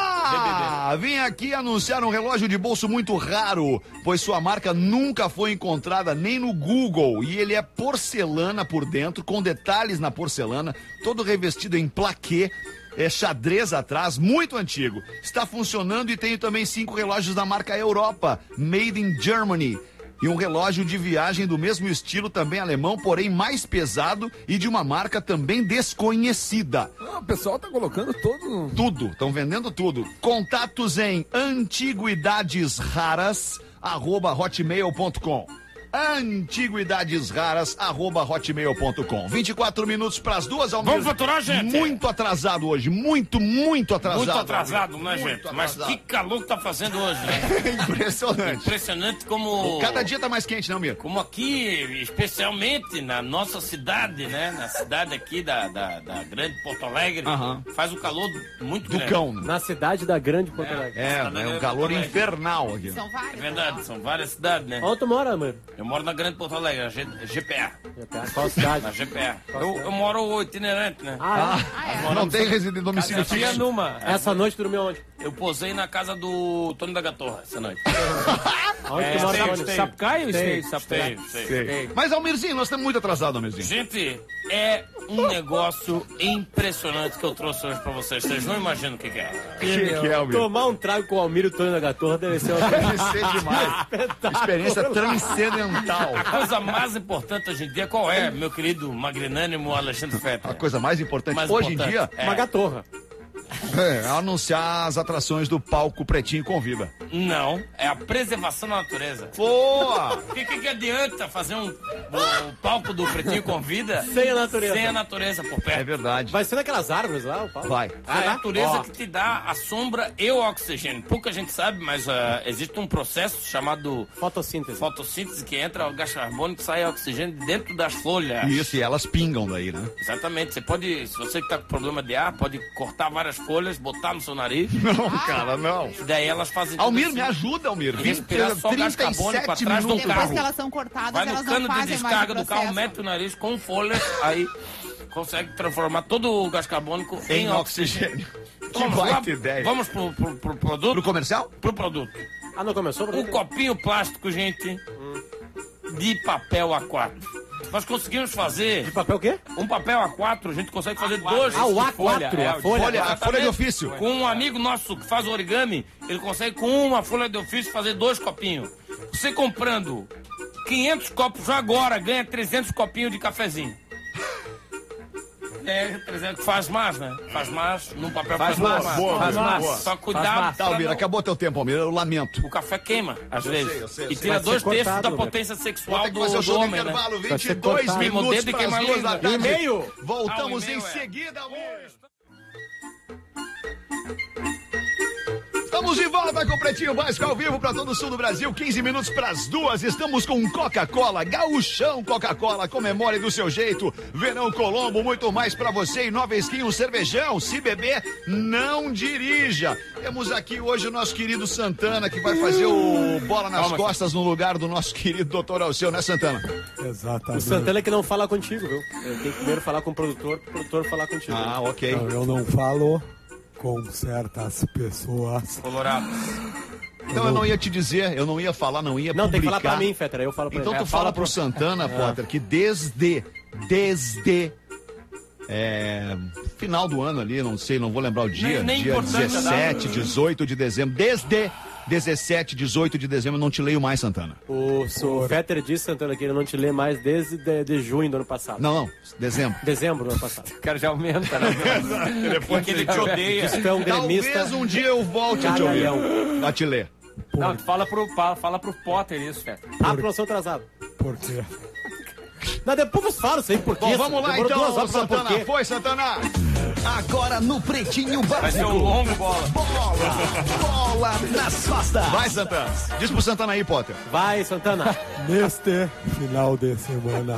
Olá! Vim aqui anunciar um relógio de bolso muito raro, pois sua marca nunca foi encontrada nem no Google. E ele é porcelana por dentro, com detalhes na porcelana, todo revestido em plaquê. É xadrez atrás, muito antigo. Está funcionando e tenho também cinco relógios da marca Europa, Made in Germany. E um relógio de viagem do mesmo estilo, também alemão, porém mais pesado e de uma marca também desconhecida. Ah, o pessoal tá colocando todo... Tudo, estão vendendo tudo. Contatos em antiguidades raras, arroba hotmail ponto com. Antiguidades raras, arroba hotmail ponto com. vinte e quatro minutos para as duas, Almir. Vamos faturar, gente? Muito atrasado hoje, muito, muito atrasado. Muito atrasado, né, Muito gente? Mas atrasado. que calor que tá fazendo hoje, né? Impressionante. Impressionante como... Cada dia tá mais quente, não, Mir? Como aqui, especialmente na nossa cidade, né? Na cidade aqui da, da, da Grande Porto Alegre, Aham. faz um calor muito Do grande. cão. né? Na cidade da Grande Porto Alegre. É, é um calor infernal aqui. São É vários. verdade, são várias cidades, né? Onde tu mora, mano? Eu moro na Grande Porto Alegre, na G- GPA. Qual cidade? Na G P A. Eu, eu moro itinerante, né? Ah, Ah, é. Não tem residente domicílio Eu tinha fixo. numa. é? Essa noite tu dormiu onde? Eu posei na casa do Tony da Gatorra essa noite. Aonde É, tu mora, esteio, Tony? esteio. Sapucaia ou esteio? Esteio, Sapucaia. esteio. Sei. Mas, Almirzinho, nós estamos muito atrasados, Almirzinho. Gente, é um negócio impressionante que eu trouxe hoje pra vocês. Vocês não imaginam o que, que é. Que que é, Almir? Tomar um trago com o Almir e o Tony da Gatorra deve ser uma Deve ser demais. Experiência transcendental. A coisa mais importante hoje em dia qual é, meu querido magrinânimo Alexandre A Fetter? coisa mais importante Mais hoje importante. em dia É. uma gatorra. é anunciar as atrações do palco Pretinho Convida. Não, é a preservação da natureza. Boa! O que, que, que adianta fazer um, o palco do Pretinho Convida Sem a natureza. sem a natureza por É perto? verdade. Vai ser naquelas árvores lá, o pau? Vai. A natureza Ó. que te dá a sombra e o oxigênio. Pouca gente sabe, mas ah, existe um processo chamado Fotossíntese. fotossíntese que entra o gás carbônico e sai oxigênio dentro das folhas. Isso, e elas pingam daí, né? Exatamente. Você pode, se você que tá com problema de ar, pode cortar várias folhas folhas, botar no seu nariz. Não, cara, não. Daí elas fazem... Almir, tudo me assim. ajuda, Almir. E respirar só gás carbônico pra trás do Depois carro. que elas são cortadas, Vai no elas não cano de fazem mais descarga o do carro, processo. mete o nariz com folhas, aí consegue transformar todo o gás carbônico em, Em oxigênio. oxigênio. Que Vamos lá, baita ideia. Vamos pro, pro, pro produto? Pro comercial? Pro produto. Ah, não começou? Um copinho plástico, gente, de papel A quatro. Nós conseguimos fazer De papel o quê? um papel A quatro, a gente consegue fazer dois. Ah, o A de folha, quatro, é, a de folha. Folha, a folha de ofício. Com um amigo nosso que faz origami, ele consegue com uma folha de ofício fazer dois copinhos. Você comprando quinhentos copos agora, ganha trezentos copinhos de cafezinho. É, trezentos, faz mais, né? Faz mais, num papel Faz mais. mais, boa, faz boa, mais. boa. Só Faz cuidado. mais. Tá, pra Almir, não- acabou teu tempo, Almir. Eu lamento. O café queima, às Eu vezes. sei, eu sei, eu e sei. tira Vai ser dois terços cortado, da Almir. potência Vou sexual ter que do, fazer o do show do homem, né? intervalo. Vai ser vinte e dois cortado. Queima o minutos dedo e para queima as a duas língua. da tarde. E-mail. Voltamos Ah, o em e-mail, é. seguida, Almir. Estamos de volta com o Pretinho Básico ao vivo para todo o sul do Brasil, quinze minutos para as duas. Estamos com Coca-Cola, Gaúchão Coca-Cola, comemore do seu jeito. Verão Colombo, muito mais para você. E Nova Skin, um cervejão. Se beber, não dirija. Temos aqui hoje o nosso querido Santana, que vai fazer o Bola nas Calma, Costas no lugar do nosso querido doutor Alceu, né, Santana? O Exatamente. Santana é que não fala contigo, viu? Eu tenho que primeiro falar com o produtor, pro produtor falar contigo. Ah, ok. Não, eu não falo com certas pessoas. Colorado. Então eu não ia te dizer, eu não ia falar, não ia Não, tem que publicar. falar pra mim, Fetter, aí eu falo pra Então ele. tu fala pro Santana, Potter, que desde, desde é, final do ano ali, não sei, não vou lembrar o dia, Nem- nem dia importante a dezessete, dezoito de dezembro, desde dezessete, dezoito de dezembro, eu não te leio mais, Santana. O, o Fetter disse, Santana, que ele não te lê mais desde de, de junho do ano passado. Não, não, dezembro. Dezembro do ano passado. O cara já aumenta, né? Porque ele te odeia. Diz que tu é um gremista. Talvez um dia eu volte a te ouvir, Cagalhão. a te ler. Não, tu fala pro, fala, fala pro Potter isso, Fetter. Ah, promoção atrasada. Por quê? Não, depois eu falo isso aí, por quê? Bom, vamos lá Demorou duas então, horas pra falar por Santana. quê. Foi, Santana. Agora no Pretinho Vai ser um Básico. longo bola. Bola nas costas. Vai, Santana. Diz pro Santana aí, Potter. Vai, Santana. Neste final de semana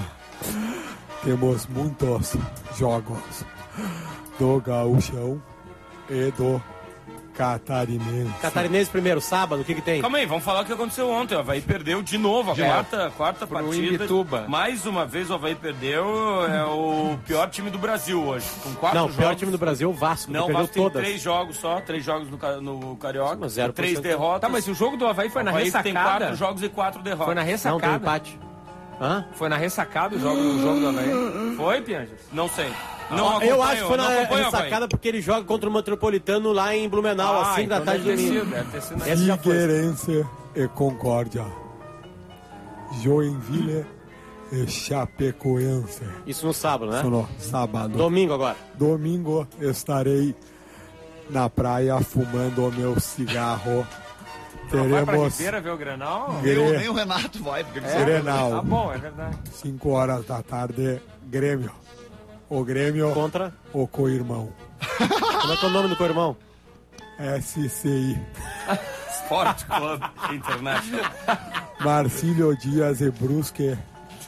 temos muitos jogos do Gaúchão e do Catarinense. Catarinense primeiro, sábado, o que que tem? Calma aí, vamos falar o que aconteceu ontem. O Havaí perdeu de novo a De quarta, quarta Pro partida. Imbituba. Mais uma vez o Havaí perdeu. É o pior time do Brasil hoje. Com quatro Não, o jogos. pior time do Brasil é o Vasco, Não, que o perdeu Vasco tem todas. três jogos só, três jogos no, ca- no Carioca, Mas zero por três cento. derrotas. Tá, mas o jogo do Havaí foi na O Havaí tem ressacada. quatro jogos e quatro derrotas. Foi na Não, tem ressacada. empate. Hã? Foi na ressacada o jogo, o jogo do Havaí. Foi, Pianjas? Não sei. Não eu acompanho, acho que foi não na acompanho o Havaí. ressacada porque ele joga contra o Metropolitano lá em Blumenau, Ah, às cinco da então tarde deve ter domingo. sido, deve ter sido na- Esse já foi. Figueirense e Concórdia. Joinville e Chapecoense. Isso no sábado, né? Isso no sábado. Domingo agora. Domingo estarei na praia fumando o meu cigarro. Não vai pra Teremos Ribeira ver o Grenal? Eu, Gre- nem o Renato vai, porque ele É? sabe. Grenal. Tá bom, é verdade. cinco horas da tarde, Grêmio. O Grêmio, Contra. o co-irmão. Como é que é o nome do co-irmão? S C I. Sport Club International. Marcílio Dias e Brusque.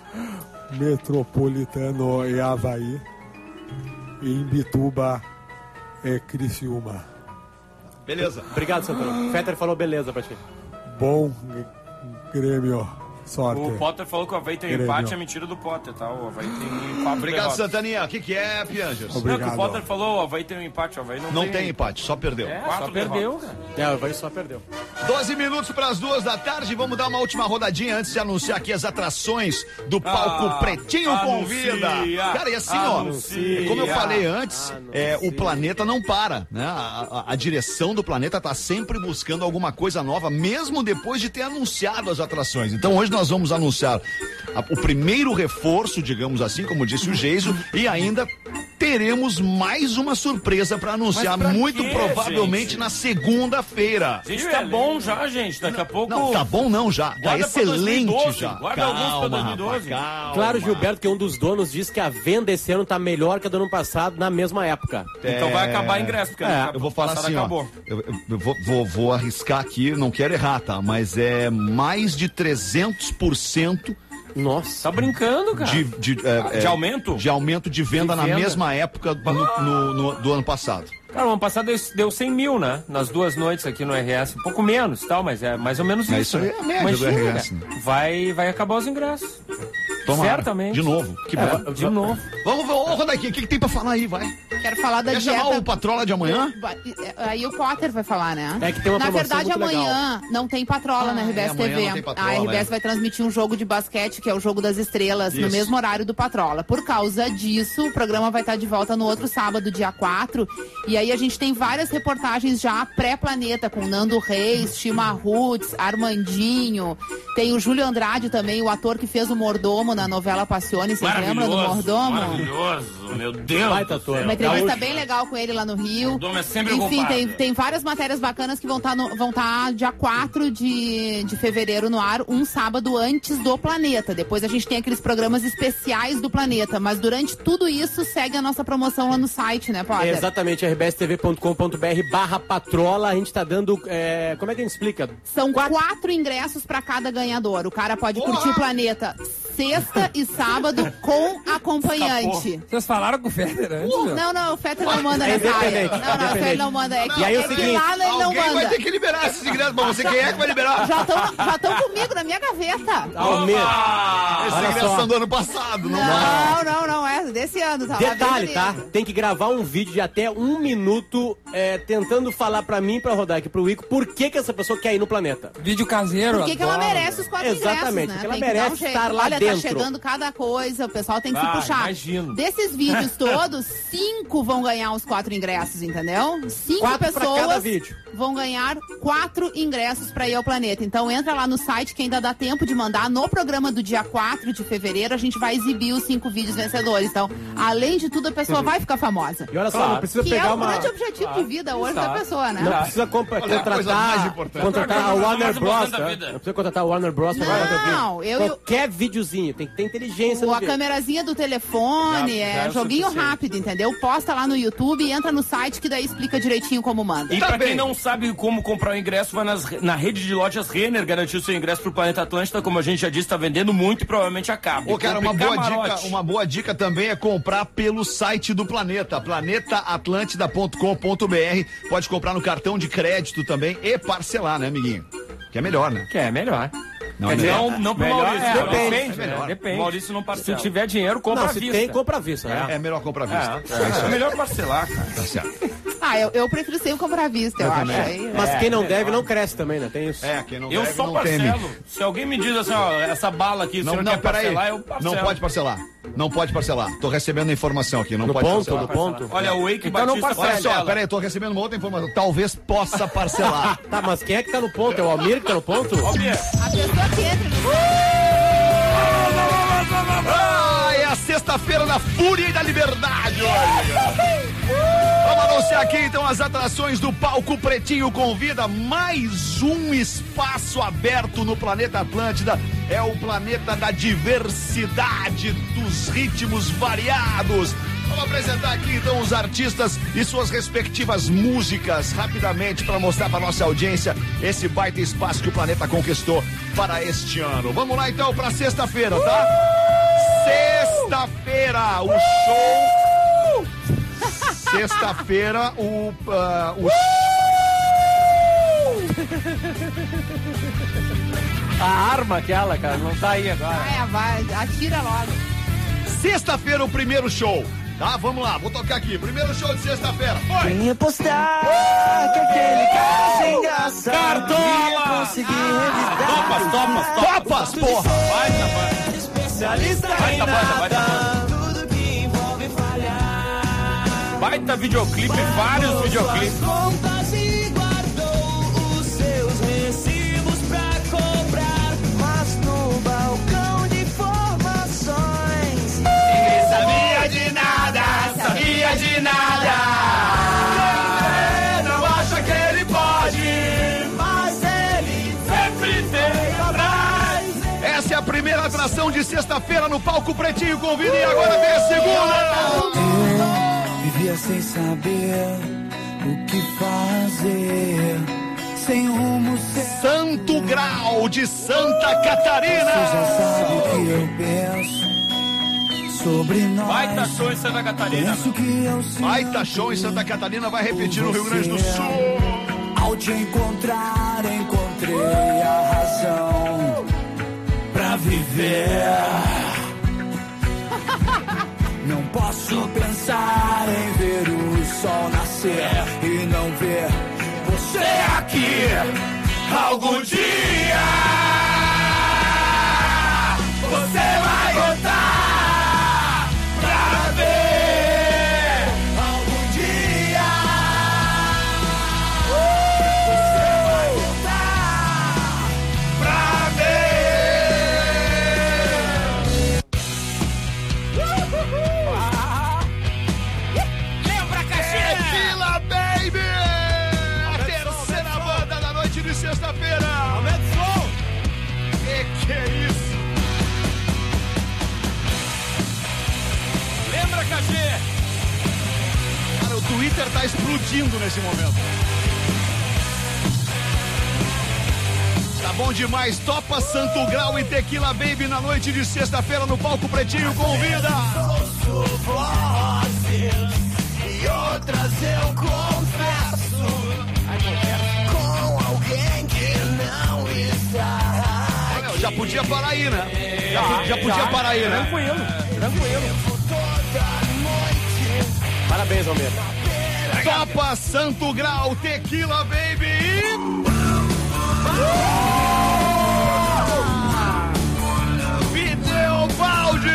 Metropolitano e Havaí. E Imbituba e Criciúma. Beleza. Obrigado, Santana. Fetter falou beleza pra ti. Bom Grêmio. Sorte. O Potter falou que o Havaí tem Grêmio. empate, é mentira do Potter, tá? O Havaí tem quatro Obrigado, derrotas. Santaninha. O que, que é, Pianjas? Não, que Obrigado. o Potter falou, o Havaí tem um empate, o Havaí não, Não tem empate, só perdeu. É, Quatro só perdeu, derrotas. cara. É, o Havaí só perdeu. doze minutos para as duas da tarde. Vamos dar uma última rodadinha antes de anunciar aqui as atrações do palco Ah, Pretinho anuncia, Convida. Cara, e assim, ó, anuncia. como eu falei antes, Anuncia. é, o planeta não para, né? A, a- a direção do planeta tá sempre buscando alguma coisa nova, mesmo depois de ter anunciado as atrações. Então hoje nós vamos anunciar a- o primeiro reforço, digamos assim, como disse o Geiso, e ainda teremos mais uma surpresa para anunciar, Mas pra muito quê, provavelmente gente? na segunda-feira. Gente, tá bom já, gente. Daqui a pouco. Não, tá bom não já. Tá Guarda pra excelente dois mil e doze, já. guarda alguns pra dois mil e doze. rapaz, calma. Claro, Gilberto, que um dos donos disse que a venda esse ano tá melhor que a do ano passado, na mesma época. Então vai acabar ingresso, porque É, ano eu vou falar passado assim, acabou. ó. Eu, eu- eu vou, vou, vou arriscar aqui, não quero errar, tá? Mas é mais de trezentos por cento Nossa. Tá brincando, cara. de, de, é, De é, aumento? de aumento de venda De na venda? mesma época do, no- no- do ano passado. Cara, o ano passado deu- deu cem mil, né? Nas duas noites aqui no R S. Um pouco menos e tal, mas é mais ou menos É, isso. isso aí é a média do Imagina, R S, cara, vai, vai acabar os ingressos. Tomara. Certamente. De novo. Que bom. De novo. Vamos, vamos rodar aqui. O que, que tem pra falar aí, vai? Quero falar da Quer dieta. chamar o Patrola de amanhã? Aí o Potter vai falar, né? É que tem uma Na promoção verdade, muito amanhã não tem Patrola Ah, na R B S é, amanhã T V. não tem Patrola, A R B S é. vai transmitir um jogo de basquete, que é o Jogo das Estrelas, no Isso. mesmo horário do Patrola. Por causa disso, o programa vai estar de volta no outro sábado, dia quatro. E aí a gente tem várias reportagens já pré-planeta, com Nando Reis, Chima Roots, Armandinho. Tem o Júlio Andrade também, o ator que fez o Mordomo na novela Passione. Vocês lembram do Mordomo? Maravilhoso, meu Deus. Baita do céu. ator. Uma entrevista bem legal com ele lá no Rio. Mordomo é sempre o Enfim, culpado. tem, tem várias matérias bacanas que vão estar vão tá dia quatro de, de fevereiro no ar, um sábado antes do Planeta. Depois a gente tem aqueles programas especiais do Planeta. Mas durante tudo isso, segue a nossa promoção lá no site, né, Potter? Exatamente, r b s t v ponto com ponto b r barra patrola. A gente tá dando. é, como é que a gente explica? São quatro, ingressos para cada ganhador. O cara pode curtir o Planeta sexta e sábado com acompanhante. Vocês falaram com o Federer antes? meu? Não, não, o Fetter não manda É nessa área. independente, Não, não, o Fetter independente. não manda. É que, E aí é o é que seguinte, lá ele não Alguém vai manda. ter que liberar esses ingressos pra você. Quem é que vai liberar? Já estão já estão comigo na minha gaveta. Almeida. Esses Olha ingressos só. são do ano passado. Não, Não, não, não é desse ano. Tá lá Detalhe, bem tá? bonito. Tem que gravar um vídeo de até um minuto é, tentando falar pra mim, pra rodar aqui pro Ico, por que que essa pessoa quer ir no planeta. Vídeo caseiro. Por que, que ela adoro. merece os quatro Exatamente, ingressos, né? porque ela Tem que dar merece um jeito. estar lá Olha, dentro. tá chegando cada coisa, o pessoal tem que Ah, se puxar. imagino. Desses vídeos todos, cinco vão ganhar os quatro ingressos, entendeu? Cinco Quatro pra pessoas cada vídeo. vão ganhar quatro ingressos pra ir ao planeta. Então entra lá no site que ainda dá tempo de mandar. No programa do dia quatro de fevereiro, a gente vai exibir os cinco vídeos vencedores. Então, além de tudo, a pessoa vai ficar famosa. E olha só, Claro. não precisa Que pegar é o uma. grande objetivo de vida hoje da Exato. pessoa, né? Não precisa compa- Olha, a coisa mais contratar, importante. contratar a Outra coisa Warner mais Bros. importante da Tá? vida. Não precisa contratar a Warner Bros. pra Não, gravar teu vídeo. eu- eu- Qualquer videozinho, tem que ter inteligência Ou no a vídeo. câmerazinha do telefone, Já- já é é o joguinho suficiente. rápido, entendeu? Posta lá no YouTube e entra no site que daí explica direitinho como manda. E Tá pra bem. quem não sabe como comprar o ingresso, vai nas, na rede de lojas Renner garantir o seu ingresso pro Planeta Atlântida. Como a gente já disse, tá vendendo muito e provavelmente acaba. Ô, cara, Compre uma boa, camarote. dica, uma boa dica também é comprar pelo site do Planeta, planeta atlântida ponto com ponto b r. Pode comprar no cartão de crédito também e parcelar, né, amiguinho? Que é melhor, né? Que é melhor. Não, Quer é dizer, melhor. não, não pro Melhor Maurício. é, Depende, depende, né? melhor. Depende. O Maurício não Se parcela. tiver dinheiro, compra Não, à se vista. tem, compra à vista. né? É melhor comprar à vista. É, é melhor parcelar, cara. Tá certo. Ah, eu, eu prefiro sempre comprar à vista, eu, Eu acho. também. Aí, Mas É, quem não é, deve ó. não cresce também, né? Tem isso. É, quem não Eu deve, só não teme. parcelo. Se alguém me diz assim, ó, essa bala aqui, Não, se não, não quer peraí. parcelar, eu parcelo. Não pode parcelar. Não pode parcelar. Tô recebendo a informação aqui. Não No pode ponto, parcelar. no ponto. Olha, o Wake Então não Batista Olha só, parcela. peraí, tô recebendo uma outra informação. Talvez possa parcelar. Tá, mas quem é que tá no ponto? É o Almir que tá no ponto? Ó, Bia, a pessoa que entra no Ah, é a sexta-feira da Fúria e da Liberdade hoje. Vamos anunciar aqui então as atrações do Palco Pretinho Convida. Mais um espaço aberto no planeta Atlântida. É o planeta da diversidade, dos ritmos variados. Vamos apresentar aqui então os artistas e suas respectivas músicas rapidamente para mostrar para nossa audiência esse baita espaço que o planeta conquistou para este ano. Vamos lá então para sexta-feira, tá? Sexta-feira, o show. Sexta-feira, o. ah, o... A arma aquela, cara, não tá aí agora. Vai, vai, atira logo. Sexta-feira, o primeiro show. Tá, vamos lá, vou tocar aqui. Primeiro show de sexta-feira. Foi! Quem ia postar que aquele cara sem graça Cartola! conseguir revidar. Topas, topas, topas. Topas, porra! Vai, tá, Especialista vai, em tá, vai, tá, vai, nada, tá. tudo que envolve falhar. Baita videoclipe, vários videoclipes. Contas e guardou os seus recibos pra cobrar, mas no balcão de informações ninguém sabia de nada, sabia de nada. Quem vê não acha que ele pode, mas ele sempre tem atrás. Essa é a primeira atração de sexta-feira no Palco Pretinho Convida e agora vem a segunda! Vivia sem saber o que fazer, sem rumo certo. Santo Grau de Santa Você já Catarina! sabe o que eu penso sobre nós. Baita show em Santa Catarina. Penso que eu sinto Baita show em Santa Catarina, vai repetir no Rio Grande do Sul. Ao te encontrar, encontrei a razão pra viver. Não posso pensar em ver o sol nascer e não ver você aqui. Algum dia você vai voltar pra ver. Algum dia você vai voltar pra ver. Lembra, Caxias? Tequila Baby! A terceira banda da noite de sexta-feira. Aumenta o som. Que que é isso? Lembra, Cachê? Cara, o Twitter tá explodindo nesse momento. Tá bom demais. Topa Santo Grau e Tequila Baby na noite de sexta-feira no Palco Pretinho. Convida! E outras eu confesso com alguém que não está. Olha, já podia parar aí, né? Já, já podia parar aí, né? Tranquilo, tranquilo. Parabéns, Almeida. Topa Santo Grau, Tequila Baby. Video Balde.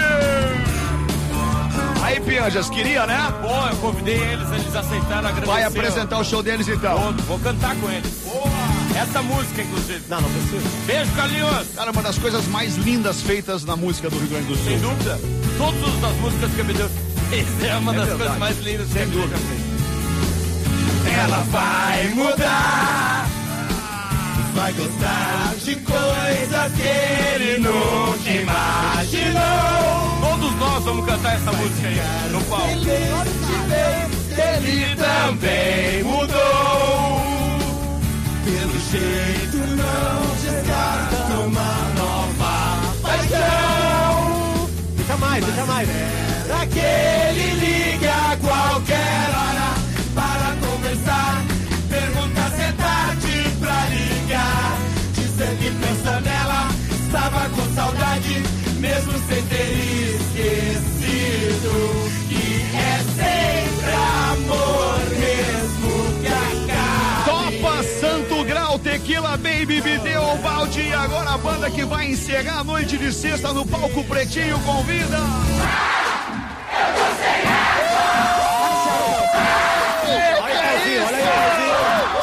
Aí, Pianjas, queria, né? Pô, eu convidei eles, eles aceitaram agradecer. Vai apresentar o show deles então. Vou, vou cantar com eles. Essa música, inclusive. Não, não precisa. Beijo, Carlinhos. Cara, uma das coisas mais lindas feitas na música do Rio Grande do Sul. Sem dúvida. Todas as músicas que me deu. Essa é uma É das verdade. coisas mais lindas que Sem eu dúvida. já fiz. Ela vai mudar, vai gostar de coisas que ele nunca imaginou. Todos nós vamos cantar essa música aí no palco. Ele também mudou. Pelo jeito não descarta uma nova paixão. Deixa mais, deixa mais. Pra que ele ligue a qualquer hora para conversar. Pergunta se é tarde pra ligar. Dizer que pensa nela, estava com saudade, mesmo sem ter esquecido. E é sempre amor mesmo que acaba. Topa Santo Grau, Tequila Baby, Video Balde. E agora a banda que vai encerrar a noite de sexta no Palco Pretinho convida. Olha aí, Brasil, olha aí,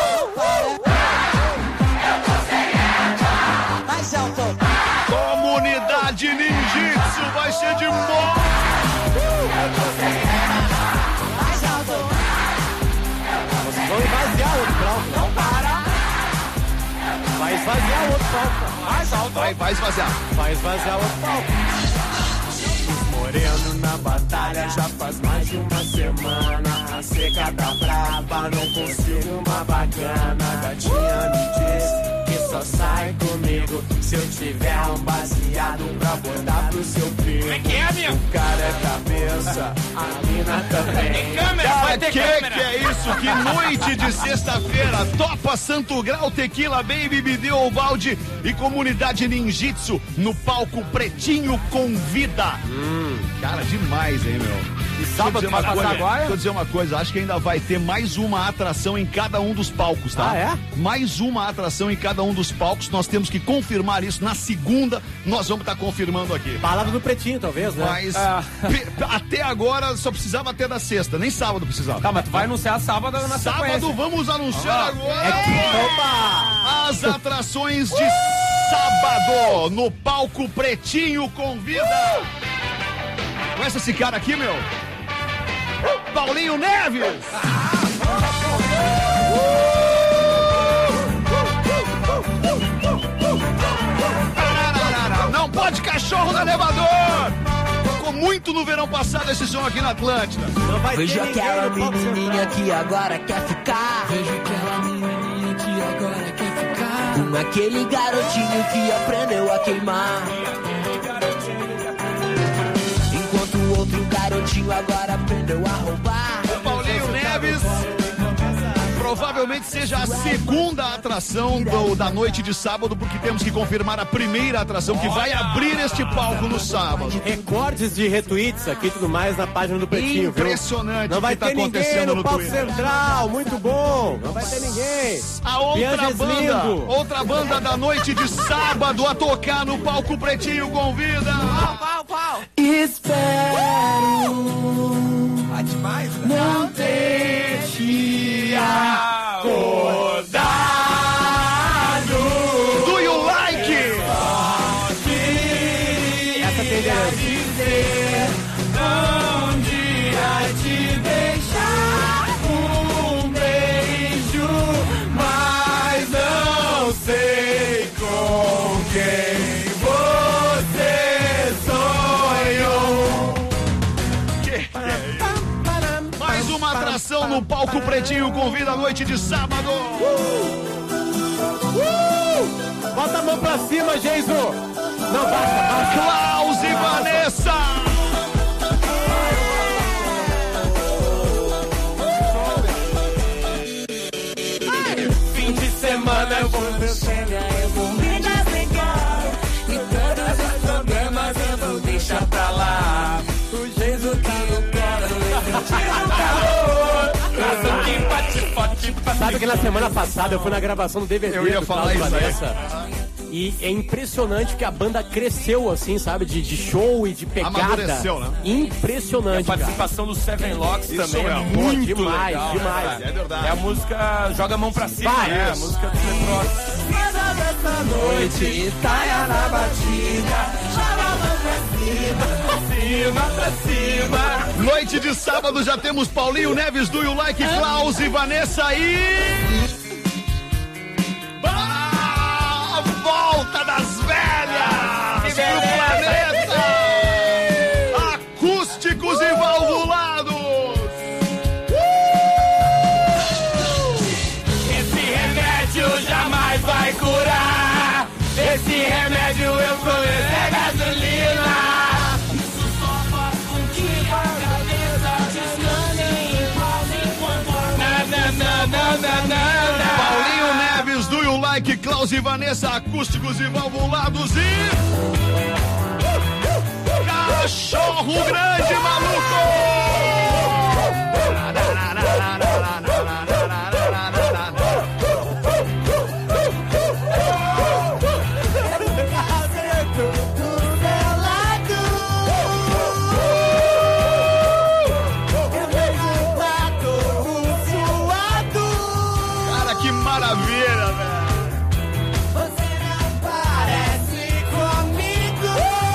Mais alto. Comunidade Ninjitsu vai ser de boa. Mais alto. Vocês vão esvaziar o outro palco. Não para. Vai esvaziar o outro palco. Mais alto. Vai, vai esvaziar. Vai esvaziar o outro palco. Moreno na batalha já faz mais de uma semana. A seca tá brava, não consigo uma bacana. Gatinha me diz que só sai comigo se eu tiver um baseado pra botar pro seu filho. Como é que é, amigo? O cara é cabeça, a mina também. Tem câmera, Cara, vai ter que câmera. que é isso? Que noite de sexta-feira. Topa Santo Grau, Tequila Baby, Video Balde e Comunidade Ninjitsu no Palco Pretinho convida. Hum, cara, demais, hein, meu? E sábado vai passar agora? Deixa eu dizer uma coisa, acho que ainda vai ter mais uma atração em cada um dos palcos, tá? Ah, é? Mais uma atração em cada um dos palcos, nós temos que confirmar isso. Na segunda, nós vamos estar confirmando aqui. Balada do Pretinho, talvez, né? Mas Ah. pe- até agora só precisava ter da sexta, nem sábado precisava. Tá, mas tu vai anunciar sábado na Sábado sequência. vamos anunciar agora É que... Opa! as atrações de sábado no Palco Pretinho convida. Conhece esse cara aqui, meu? Paulinho Neves! Não pode cachorro no elevador! Tocou muito no verão passado esse som aqui na Atlântida. Não vai Vejo ter ninguém aquela no palco menininha que agora quer ficar. Vejo aquela menininha que agora quer ficar Com aquele garotinho que aprendeu a queimar. Enquanto o outro agora aprendeu a roubar. Paulinho Neves provavelmente seja a segunda atração do, da noite de sábado, porque temos que confirmar a primeira atração que vai abrir este palco no sábado. Recordes de retweets aqui e tudo mais na página do Pretinho, Impressionante viu? Não vai o que ter tá ninguém acontecendo no, no palco Twitter. central, muito bom. Não vai ter ninguém. A outra Bianges banda, lindo. outra banda da noite de sábado a tocar no palco Pretinho convida. Qual, qual? Espero Ah, demais, né? não ter te acordado. Do you like? Essa tem Dizer um dia te deixar um beijo, mas não sei com quem você sonhou. Mais uma atração no palco Pretinho convida a noite de sábado. Bota a mão pra cima, Geiso. Não, basta, basta. Klaus e Vanessa. Fim de semana eu vou ver eu vou me desligar. E todos os problemas eu vou deixar pra lá. O jeito que eu quero eu sentir o calor. Sabe que na semana passada eu fui na gravação do D V D Eu ia do falar Klaus isso aí. Vanessa. E é impressionante que a banda cresceu, assim, sabe? De, de show e de pegada. Amadureceu, né? Impressionante, A cara. participação do Seven Locks Isso também é, é muito demais, legal, demais. né? É verdade. É a música Joga a Mão Pra Cima, Vai, né? A isso. música do Metrô. Essa noite taia na batida. Joga a mão pra cima, cima pra cima. Noite de sábado já temos Paulinho Neves, Do You Like, Klaus e Vanessa e... A volta das velhas pro planeta! Acústicos e valvulados! Esse remédio jamais vai curar. Esse remédio eu conheço é gasolina. Isso só faz com que a cabeça descanse em paz enquanto na na na na na na. Paulinho Neves, Do You Like, Klaus e Vanessa, acústicos e valvulados e... Cachorro Grande, Cara, que maravilha, velho! Você não parece comigo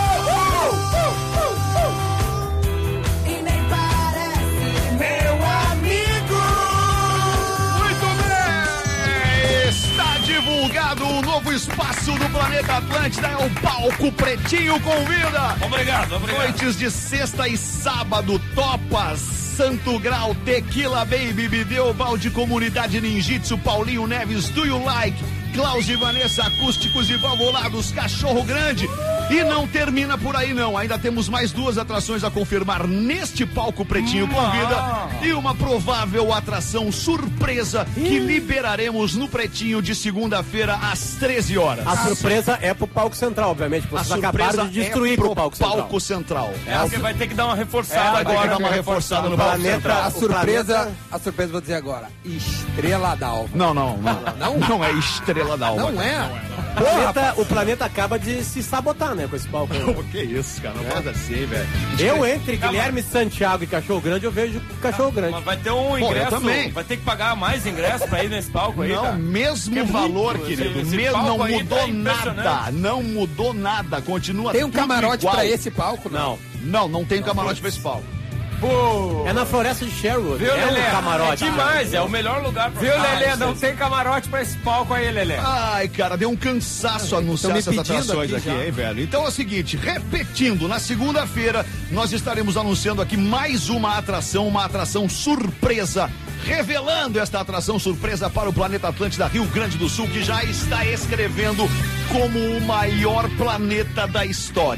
e nem parece meu amigo. Muito bem! Está divulgado o novo espaço do Planeta Atlântida, é o Palco Pretinho Convida! Obrigado, obrigado. Noites de sexta e sábado, Topas, Santo Grau, Tequila Baby, Bideu, Balde Comunidade Ninjitsu, Paulinho Neves, Do You Like, Klaus e Vanessa, acústicos e valvulados, Cachorro Grande. E não termina por aí não, ainda temos mais duas atrações a confirmar neste Palco Pretinho Convida e uma provável atração surpresa que liberaremos no Pretinho de segunda-feira às treze horas. A surpresa é pro palco central, obviamente. A Vocês acabaram surpresa de destruir é pro com o palco central. Palco Central. É, porque vai ter que dar uma É, reforçada vai ter agora. que dar uma né? reforçada no O Palco planeta- Central. A O surpresa, planeta- a surpresa vou dizer agora. Estrela d'Alva. Não, não, não. Não, não é Estrela da Alva. Não é? O planeta, o planeta acaba de se sabotar, né, com esse palco. aí. Pô, que isso, cara? Não faz assim, velho. Eu, entre Guilherme Santiago e Cachorro Grande, eu vejo Cachorro Grande. Mas vai ter um eu ingresso. também. Vai ter que pagar mais ingresso pra ir nesse palco aí, Não, cara. mesmo Que é valor, muito, querido. esse Mesmo palco não aí mudou tá impressionante. nada. Não mudou nada. Continua Tem um tudo camarote igual. pra esse palco? Não. Não, não tem camarote pra esse palco. É na floresta de Sherwood. Viu, é Lelê? um camarote. É demais, é o melhor lugar pra Viu, ficar. Lelê? Não tem camarote pra esse palco aí, Lelê. Ai, cara, deu um cansaço anunciar me essas pedindo atrações aqui aqui, já. hein, velho? Então é o seguinte, repetindo, na segunda-feira nós estaremos anunciando aqui mais uma atração, uma atração surpresa, revelando esta atração surpresa para o Planeta Atlântida Rio Grande do Sul, que já está escrevendo como o maior planeta da história.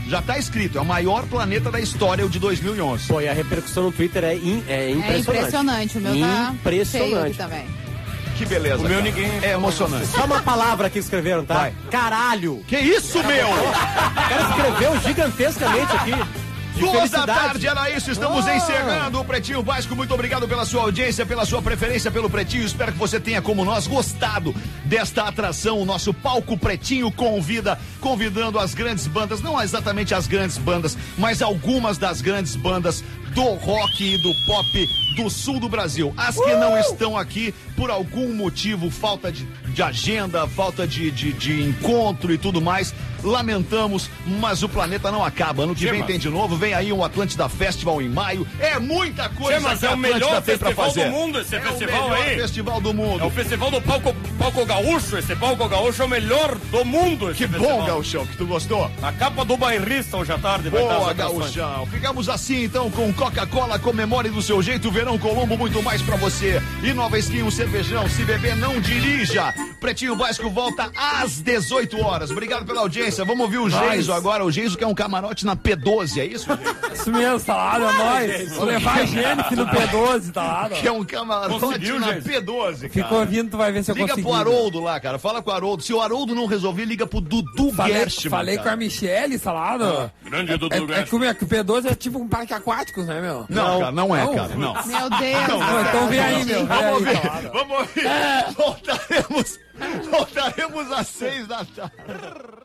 Já tá escrito, é o maior planeta da história, o de dois mil e onze. Pô, e a repercussão no Twitter é, in, é impressionante. É impressionante, o meu tá Impressionante. cheio aqui também. Que beleza. O meu cara. ninguém... É emocionante. Só uma palavra que escreveram, tá? Vai. Caralho! Que isso, meu? O cara escreveu gigantescamente aqui. De Duas da felicidade. tarde, era isso, estamos Ah. encerrando o Pretinho Básico. Muito obrigado pela sua audiência, pela sua preferência pelo Pretinho. Espero que você tenha, como nós, gostado desta atração. O nosso Palco Pretinho convida, convidando as grandes bandas, não exatamente as grandes bandas, mas algumas das grandes bandas do rock e do pop do sul do Brasil. As que não estão aqui por algum motivo, falta de, de agenda, falta de, de, de encontro e tudo mais. Lamentamos, mas o planeta não acaba. Ano que Chema. vem tem de novo, vem aí o Atlântida Festival em maio. É muita coisa Chema, que é a o melhor Atlântida tem pra festival fazer. do mundo esse é festival o melhor aí. festival do mundo. É o festival do palco, palco gaúcho. Esse palco gaúcho é o melhor do mundo. Esse Que festival. bom, Gauchão, que tu gostou. A capa do bairrista hoje à tarde vai estar Boa, as atrações. Gauchão. Ficamos assim, então, com Coca-Cola. Comemore do seu jeito. Verão Colombo, muito mais pra você. E Nova Skin, um cervejão. Se beber, não dirija. Pretinho Básico volta às dezoito horas. Obrigado pela audiência. Vamos ouvir o Geiso agora. O Geiso que é um camarote na P doze, é isso, Geiso? Isso mesmo, salado, é nóis. Vou levar a Gênesis no P doze, tá lá. Que é um camarote Conseguiu, na Geiso? P doze, cara. Ficou ouvindo, tu vai ver se eu Liga consegui. pro Haroldo lá, cara. Fala com o Haroldo. Se o Haroldo não resolver, liga pro Dudu Falei, Gershman, falei com cara. a Michele, salado. Grande Dudu É, é, Gershman. que o meu- que o P doze é tipo um parque aquático, né, meu? Não, cara, não é, Não. cara. Não. Meu Deus. Não, Não, então vem aí, meu. Vem Vamos aí, ouvir. salado. Vamos ouvir. Voltaremos. Voltaremos às seis da tarde.